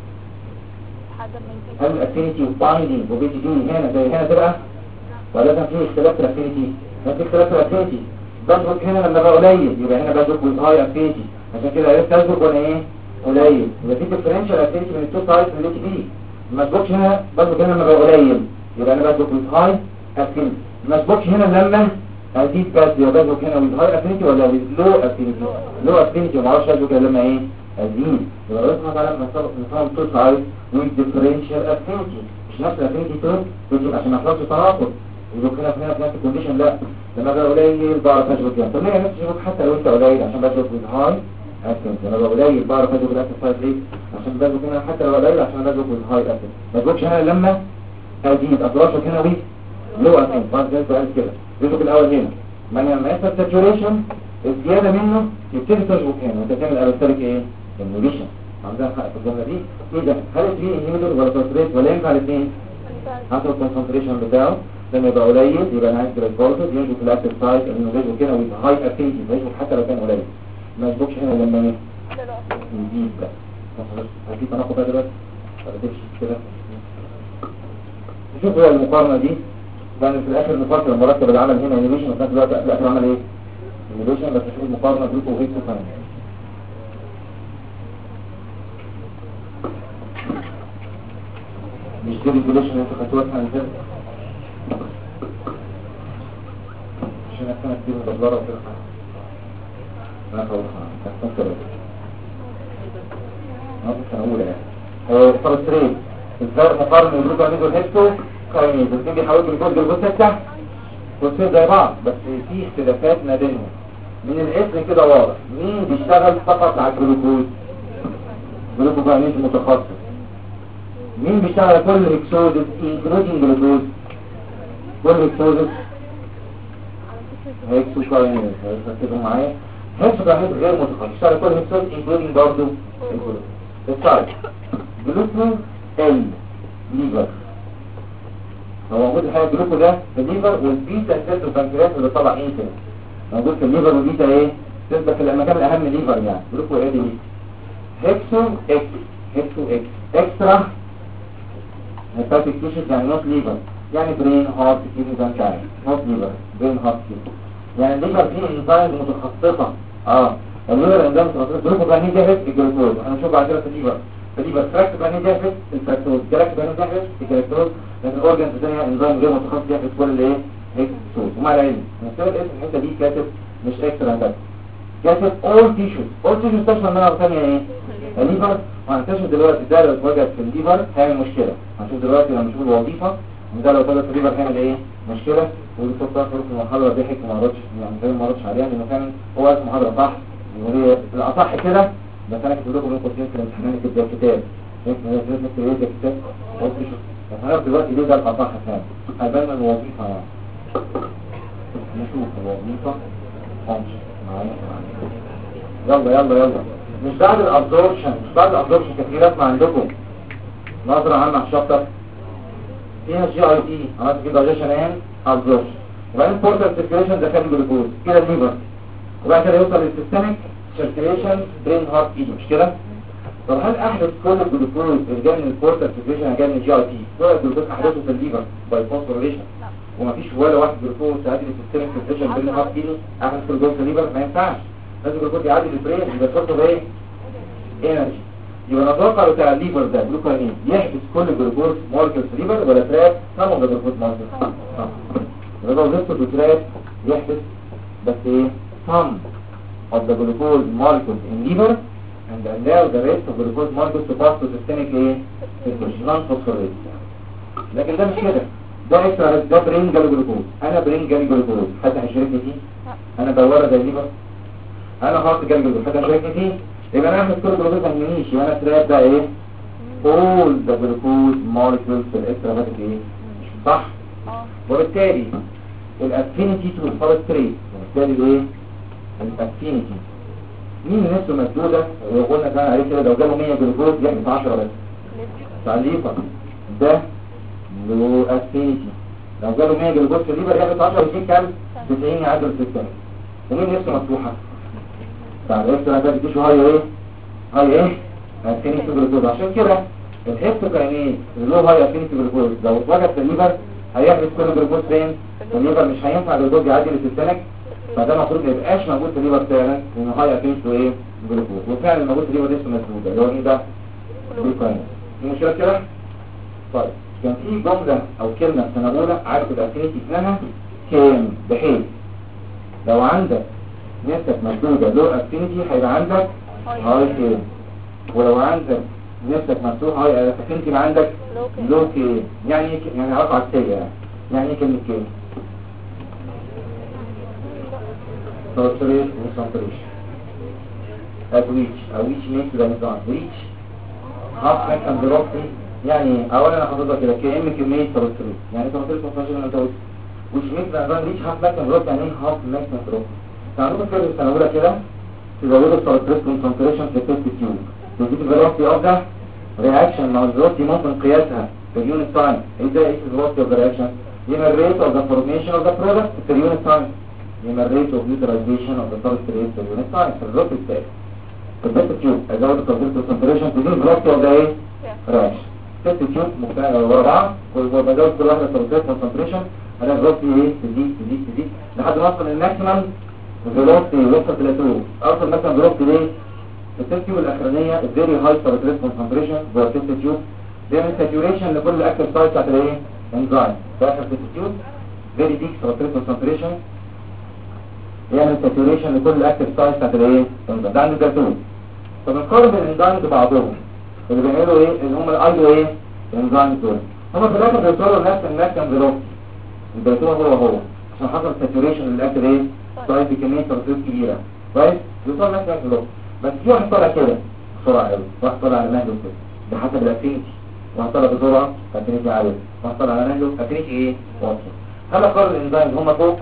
هل الافينيتي والبايندينج وبي تي دي هنا زي هنا تبقى ولا كان في اختلاف في الافينيتي؟ كان في اختلاف في الافينيتي بسبك هنا لما بقى قليل يبقى هنا بسبك with high affinity عشان كده عرفت اسبك وانا ايه؟ قليل يبقى في differential affinity من التو سايدز من الاتش دي ما اسبكش هنا بسبك هنا لما بقى قليل يبقى انا بسبك with high affinity ما اسبكش هنا لما ازيد بس يبقى بسبك هنا with high affinity ولا with low affinity؟ low affinity وما اعرفش اسبك لما ايه؟ ازيد يبقى ربنا تعالى نفهم تو سايدز with differential affinity مش نفس الافينيتي تقول عشان ما يحصلش تناقض يبقى هنا في نفس الكونديشن لا لما بقى قليل بعرف اشبك يعني طب ليه نفس الشبك حتى لو انت قليل عشان بشبك with high affinity لما بقى قليل بعرف اشبك الاكتف سايت ليه عشان بشبك هنا حتى لو قليل عشان بشبك with high affinity ما بشبكش هنا لما ازيد اشبك هنا with low affinity بعد كده قال كده بشبك الاول هنا لما يحصل saturation الزياده منه يبتدي تشبك هنا وانت تعمل الستريك ايه؟ انهبيشن عندها حق في الجمله دي ايه ده هل في انهبيتور ولا ساتوريت ولا ينفع الاثنين حسب الكونسنتريشن بتاعه لما يبقى قليل يبقى انا عايز جلايكوليس يشبك في الاكتف سايت انه يشبك كده ويبقى هاي افينيتي يشبك حتى لو كان قليل ما يشبكش هنا لما ايه يزيد بقى في تناقض بقى دلوقتي ولا تمشي كده نشوف هو المقارنه دي لان في الاخر نفكر المركب اللي عمل هنا انيميشن وفي نفس الوقت في الاخر عمل ايه انيميشن بس نشوف المقارنه بينكم وبينكم كمان مش دي الريجوليشن اللي انتوا خدتوها السنه اللي فاتت عشان السنه كتير مدبره وكده انا خلصها كانت كده ما كنت هقول يعني فلتريت ازاي مقارنه الجلوكوز والهيستو كاينيز الاثنين بيحاولوا الجلوكوز تفتح والسير زي بعض بس في اختلافات ما بينهم من الاسم كده واضح مين بيشتغل فقط على الجلوكوز جلوكوز متخصص مين بيشتغل كل هيكسودز انكلودينج جلوكوز كل هيكسودز هيكسوكاينيز هتركزوا معايا هيكسوكاينيز غير متخصص بيشتغل كل هيكسودز انكلودينج برضه الجلوكوز السايد جلوكوز ال ليفر هو موجود الحاجه الجلوكوز ده في الليفر والبيتا سيلز والبنكرياس اللي طلع انسولين موجود في الليفر والبيتا ايه تبقى في المكان الاهم ليفر يعني جلوكوز ايه دي هيكسو اكس اكسترا هيباتيك تيشوز يعني نوت ليفر يعني برين هارت كيدني بانكرياس نوت ليفر برين هارت كيدني يعني الليفر فيه انزيمز متخصصه الليفر انزيم متخصصه جلوكوز يعني جاهز الجلوكوز هنشوف بعد كده في الليفر تراكت يعني جاهز الفراكتوز جلاكت يعني جاهز الجلاكتوز لكن الاورجنز الثانيه انزيم غير متخصص جاهز كل اللي ايه هيكسوز ومع العلم نكتب الاسم الحته دي كاتب مش اكسترا بس كاتب اول تيشوز تشمل منها ثانيه ايه الليفر وهنكتشف دلوقتي ده لو اتوجد في الليفر هيعمل مشكله هنشوف دلوقتي لما نشوف الوظيفه ده لو اتوجد في الليفر هيعمل ايه مشكله والدكتور طاهر في المحاضره ضحك وما ردش يعني زي ما ردش عليها لانه كان هو اسمه محاضره صح وهي الاصح كده بس انا كنت لكم منكم في الامتحان كده الكتاب نكتب ايه ده كتاب هنعرف دلوقتي ليه ده الاصح فعلا هيبان من الوظيفه يعني نشوف الوظيفه معايا يلا مش بعد الابزوربشن كتير اسمع عندكم نظرة عامة على الشابتر فيها جي اي تي عملت كده دايجيشن اند ابزوربشن وبعدين بورتال سيركيوليشن دخل الجلوكوز كده الليفر وبعد كده يوصل للسيستميك سيركيوليشن برين هارت ايدو مش كده طب هل احدث كل الجلوكوز اللي جاي من البورتال سيركيوليشن جاي من الجي اي تي كل الجلوكوز احدثه في الليفر باي فوسفوريليشن ومفيش ولا واحد جلوكوز تعدي للسيستميك سيركيوليشن برين هارت ايدو احدث كل جلوكوز في الليفر ما ينفعش لازم الجلوكوز يعدي البرين يبقى فرصه بايه انرجي. يبقى نتوقع بتاع الليفر ده جلوكوزين يحبس كل الجلوكوز مولكيولز في الليفر ولا تراب سم اوف ذا جلوكوز مولكيولز يبقى لو زدت التراب يحبس بس ايه some of the glucose molecules in liver and allow the rest of glucose molecules to pass to systemic ايه circulation non-phosphorylate. لكن ده مش كده، ده اكسترا، ده برين جالي جلوكوز، انا برين جالي جلوكوز حد هيشاركني فيه؟ انا دورة زي الليفر، انا خاص جالي جلوكوز حد هيشاركني فيه؟ يبقى انا احمد كل جلوكوز ما يهمنيش، يبقى انا تراب ده ايه all the glucose molecules في الاكسترا هاتف ايه صح؟ وبالتالي الافينيتي تو السبستريت وبالتالي ايه الافينيتي مين نفسه مسدودة وقلنا كان عليه كده لو جابوا 100 جلوكوز يحبس 10 بس تعليقا ده له افينيتي لو جابوا 100 جلوكوز في الليفر يحبس 10 يجيب كام 90 يعدل 6 ومين نفسه مفتوحة فالاكسترا هاتف تيشو هاي ايه هاي ايه افينيتي جلوكوز. عشان كده الهيستوكاينيز اللي هو هاي افينيتي جلوكوز لو اتوجد في الليفر هيحبس كل جلوكوز فين الليفر، مش هينفع الجلوكوز يعدي للسيستمك، فده المفروض ما يبقاش موجود في الليفر فعلا لانه هاي افينيتي ايه جلوكوز، وفعلا موجود في الليفر لسه مسدوده اللي هو ايه ده جلوكوز. في مشكله كده؟ طيب كان في جمله او كلمه في سنه اولى عارف الافينيتي اسمها كام، بحيث لو عندك نفسك مسدوده لو افينيتي هيبقى عندك هاي كام، ولو عندك نفسك مفتوح هاي افينيتي يبقى عندك لو كام. يعني يعني علاقه عكسيه يعني ايه كلمه كام؟ saturation concentration at which makes the enzyme reach half maximum velocity. يعني اولا انا حاططها كده كأن كمية saturation يعني saturation concentration انت قلت which makes the enzyme reach half maximum velocity يعني ايه half maximum velocity. تعالوا كده في السنة الأولى كده تزودوا saturation concentration في التست تيوب تزيد velocity of the reaction مع velocity ممكن قياسها في اليونت تايم. ايه ده ايه velocity of the reaction؟ يبقى rate of the formation of the product في اليونت تايم يبقى rate of utilization of the substrate في اليونت تايم في الريت بتاعي في التست تيوب. ازود الساتوريشن كونسنتريشن تزيد velocity of the ايه reaction. التست تيوب مختلفة ورا بعض وبزود كل واحدة الساتوريشن كونسنتريشن الاقي velocity ايه تزيد لحد ما اوصل للماكسيمم velocity وصلت لتو. اوصل مثلا velocity ليه التست تيوب الاخرانيه very high saturation concentration جوه التست تيوب بيعمل saturation لكل الاكتيف سايت بتاعت الايه انزيم في اخر التست تيوب very big saturation concentration يعمل saturation لكل الاكتيف سايت بتاعت الايه انزيم. ده عند الجلوكوز. طب نقارن الانزيمز ببعضهم اللي بيعملوا ايه اللي هم الايدو ايه الانزيمز دول هم في الاخر بيوصلوا لنفس الماكسيمم فيلوسيتي الجلوكوز هو عشان حصل saturation للاكتيف ايه سايت بكميه ساتوريشن كبيره كويس بيوصل لنفس الفيلوسيتي. بس في واحد طالع كده بسرعه قوي واحد طالع على مهله كده بحسب الافينيتي واحد طالع بسرعه افينيتي عاليه واحد طالع على مهله افينيتي ايه واطيه. هل اقارن الانزيمز هم فوق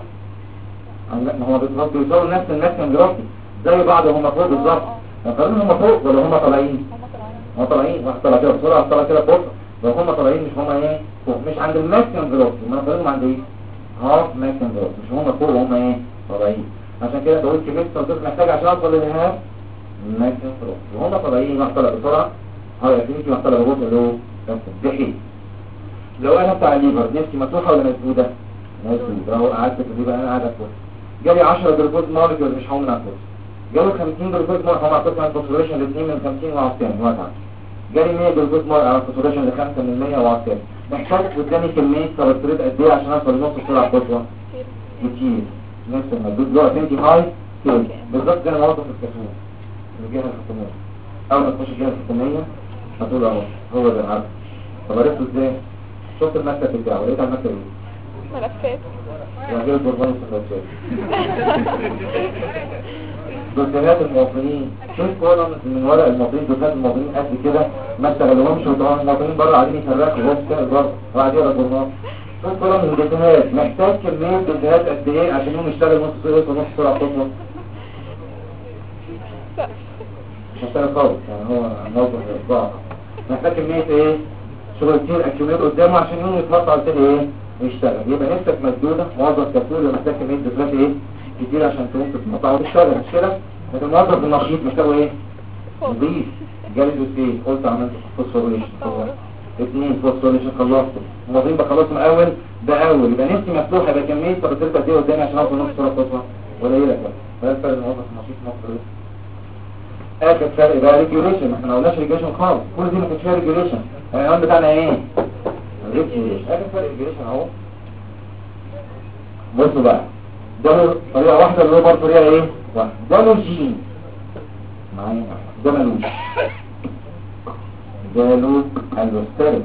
ما هو بالظبط بيوصلوا نفس الماكسيمم فيلوسيتي زي بعض هم فوق بالظبط نقارنهم هم فوق ولا هم طالعين هم طالعين واحد طالع كده بسرعه واحد طالع كده ببطء لو هم طالعين مش هم ايه فوق مش عند الماكسيمم فيلوسيتي ما نقارنهم عند ايه هاف ماكسيمم فيلوسيتي مش هم فوق وهم ايه طالعين. عشان كده بقول كميه الساتوريشن محتاج عشان اوصل للهاف ماكسيمم فيلوسيتي وهم طالعين واحد طالع بسرعه هاي افينيتي واحد طالع ببطء اللي هو بحيث لو انا بتاع الليفر نفسي مفتوحه ولا مسدوده مسدوده اهو قعدت في الليفر انا قاعد افوت جالي 10 جلوكوز مولكيول مش هقوم ناكل جالي 50 جلوكوز مولكيول هم اعطيتهم الفوسفوريشن ل2 من 50 وعطاني واتعب جالي 100 جلوكوز مولكيول على الفوسفوريشن ل5 من 100 وعطاني محتاج قدامي كميه ساتوريت قد ايه عشان اوصل لنص السرعه خطوه كتير نفس المجهود اللي هو افينيتي هاي كده بالظبط زي ما وصف الكشوف الجهه الحكوميه اول ما تخش الجهه الحكوميه هتقول اهو هو ده العرض. طب عرفته ازاي؟ شفت المكتب بتاعه لقيت على المكتب ايه؟ ملفات وغير بربان السندوتشات دوسيات المواطنين شوف كولم من ورق المواطنين دوسيات المواطنين قد كده ما اشتغلوهمش وطبعا المواطنين بره قاعدين يفرقوا وهو بتاعي بره وقاعدين يقرا جورنال. شوف كولم من الدوسيات محتاج كميه دوسيات قد ايه عشان يقوم يشتغل نص ساعه ونص ساعه خطوه مش هشتغل خالص يعني هو موظف ضعف محتاج كميه ايه شغل كتير اكيوميت قدامه عشان يقوم يتحط على التاني ايه يشتغل. يبقى نفسك مسدوده موظف كسول محتاج كميه دوسيات ايه كتير عشان تقوم تتقطع وتشتغل مش كده. لكن الموظف النشيط محتاجه ايه نضيف جالي دوسيه قلت عملت فوسفوريشن 2 فوسفوريشن خلصته الموظفين بخلصهم اول ده اول يبقى نفسي مفتوحه يبقى كميه ساتوريت قد ايه قدامي عشان اوصل نص ساعه خطوه قليله كده. ده الفرق الموظف النشيط في مصر. اخر فرق بقى ريجوليشن. احنا ما قلناش ريجوليشن خالص، كل دي ما كانش فيها ريجوليشن. العنوان بتاعنا ايه؟ ريجوليشن. اخر فرق ريجوليشن اهو. بصوا بقى، ده له طريقه واحده اللي هو برضه طريقه ايه؟ واحده. ده له جين معايا، ده ملوش. ده له الوستريك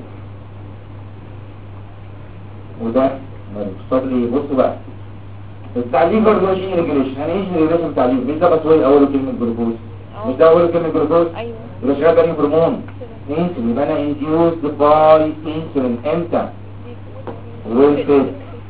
وده ملوش. طب ليه؟ بصوا بقى، التعليم برضه له جين ريجوليشن. يعني ايه جين ريجوليشن تعليم؟ مش ده بس هو اول كلمه جلوكوز، مش ده اول كلمه جلوكوز. ايوه يبقى شغال بني هرمون انسولين. يبقى انا انديوسد باي انسولين امتى؟ والفيت.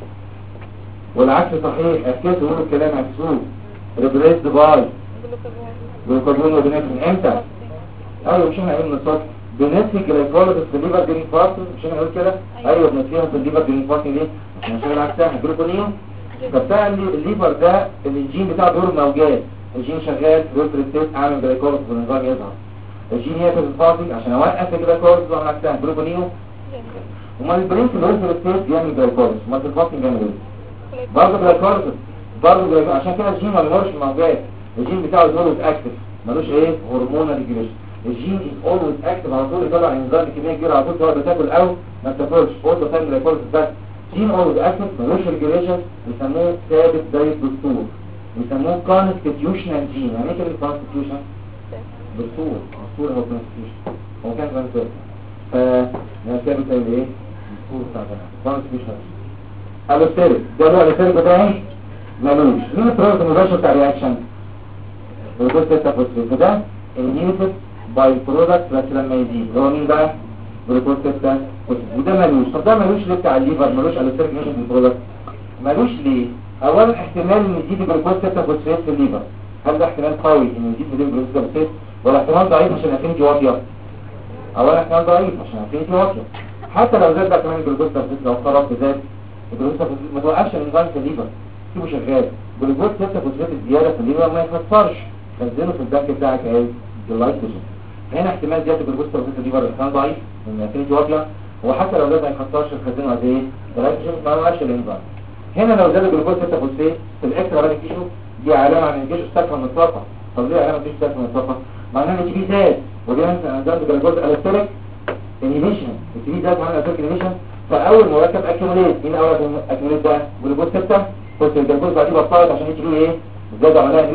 والعكس صحيح، اكيد تقولوا الكلام عكسوه. ريبريسد باي جلوكاجون وبنفسين امتى؟ ايوه مش احنا قلنا الصبح بنسي جلايكوليز في الليفر جرين فاستنج، مش احنا قلنا كده؟ ايوه بنسيها في الليفر جرين فاستنج ليه؟ عشان شغال عكسها جلوكونيوم. فبتاع الليفر ده الجين بتاعه دور موجات، الجين شغال في الريستيت اعمل جلايكوليز والنظام يظهر. الجين هي في الفاستنج عشان اوقف الجلايكوليز واعمل عكسها جلوكونيوم. امال البرين في الريستيت بيعمل جلايكوليز، امال في الفاستنج بيعمل ايه؟ برضه جلايكوليز، برضه جلايكوليز. عشان كده الجين ما بيمرش موجات، الجين بتاعه اولويز اكتف، ملوش ايه؟ هرمونال ريجوليشن. الجين از اولويز اكتف، على طول يطلع انزيم كميه كبيره على طول سواء بتاكل او ما بتاكلش، اوتو تايم جلايكوليز بس. جين اولويز اكتف ملوش ريجوليشن، بيسموه ثابت زي الدستور، بيسموه كونستيتيوشنال جين. يعني ايه كلمه كونستيتيوشن؟ دستور، دستور هو كونستيتيوشن، هو كان كمان ثابت. ثابت زي الايه؟ الدستور بتاع زمان كونستيتيوشنال. الوستيريك ده بقى الوستيريك بتاعي ملوش. مين البرودكت المباشر بتاع الرياكشن؟ الجلوكوز 6 فوسفات. ده انهيبيتد باي برودكت بس لما يزيد اللي هو مين بقى؟ جلوكوز 6 فوسفات. وده ملوش. طب ده ملوش ليه بتاع الليفر؟ ملوش الوستيريك نيشن في البرودكت. ملوش ليه؟ اولا احتمال ان يزيد الجلوكوز 6 فوسفات في الليفر، هل ده احتمال قوي ان يزيد في الجلوكوز 6 فوسفات ولا احتمال ضعيف عشان افينيتي واطيه؟ اولا احتمال ضعيف عشان افينيتي واطيه. حتى لو زاد بقى كمان الجلوكوز 6 فوسفات، لو خرج زاد الجلوكوز 6 فوسفات ما توقفش الانزيم في الليفر، سيبه شغال. جلوكوز 6 فوسفات الزياده في الليفر ما يخسرش، خزنه في البنك بتاعك ايه؟ الجلايكوجين. هنا احتمال زياده الجلوكوز 6 فوسفات الليفر احتمال ضعيف لان افينيتي واطيه، وحتى لو زاد ما يخسرش الخزينه قد ايه؟ الجلايكوجين ما يوقفش الانزيم. هنا لو زاد الجلوكوز 6 فوسفات في الاكسترا بادي تيشو دي علامه عن الجيش استكفى من الطاقه. طب ليه علامه الجيش استكفى من الطاقه؟ معناها ان التي بي زاد، ودي انزيم الجلوكوز الستريك انهيبيشن، التي بي زاد معناها الستريك انهيبيشن. فاول مركب اكيوميليت، مين اول اكيوميليت بقى؟ جلوكوز 6 فوسفات. الجلوكوز بعديه بطلت عشان التي بي ايه؟ زاد عملها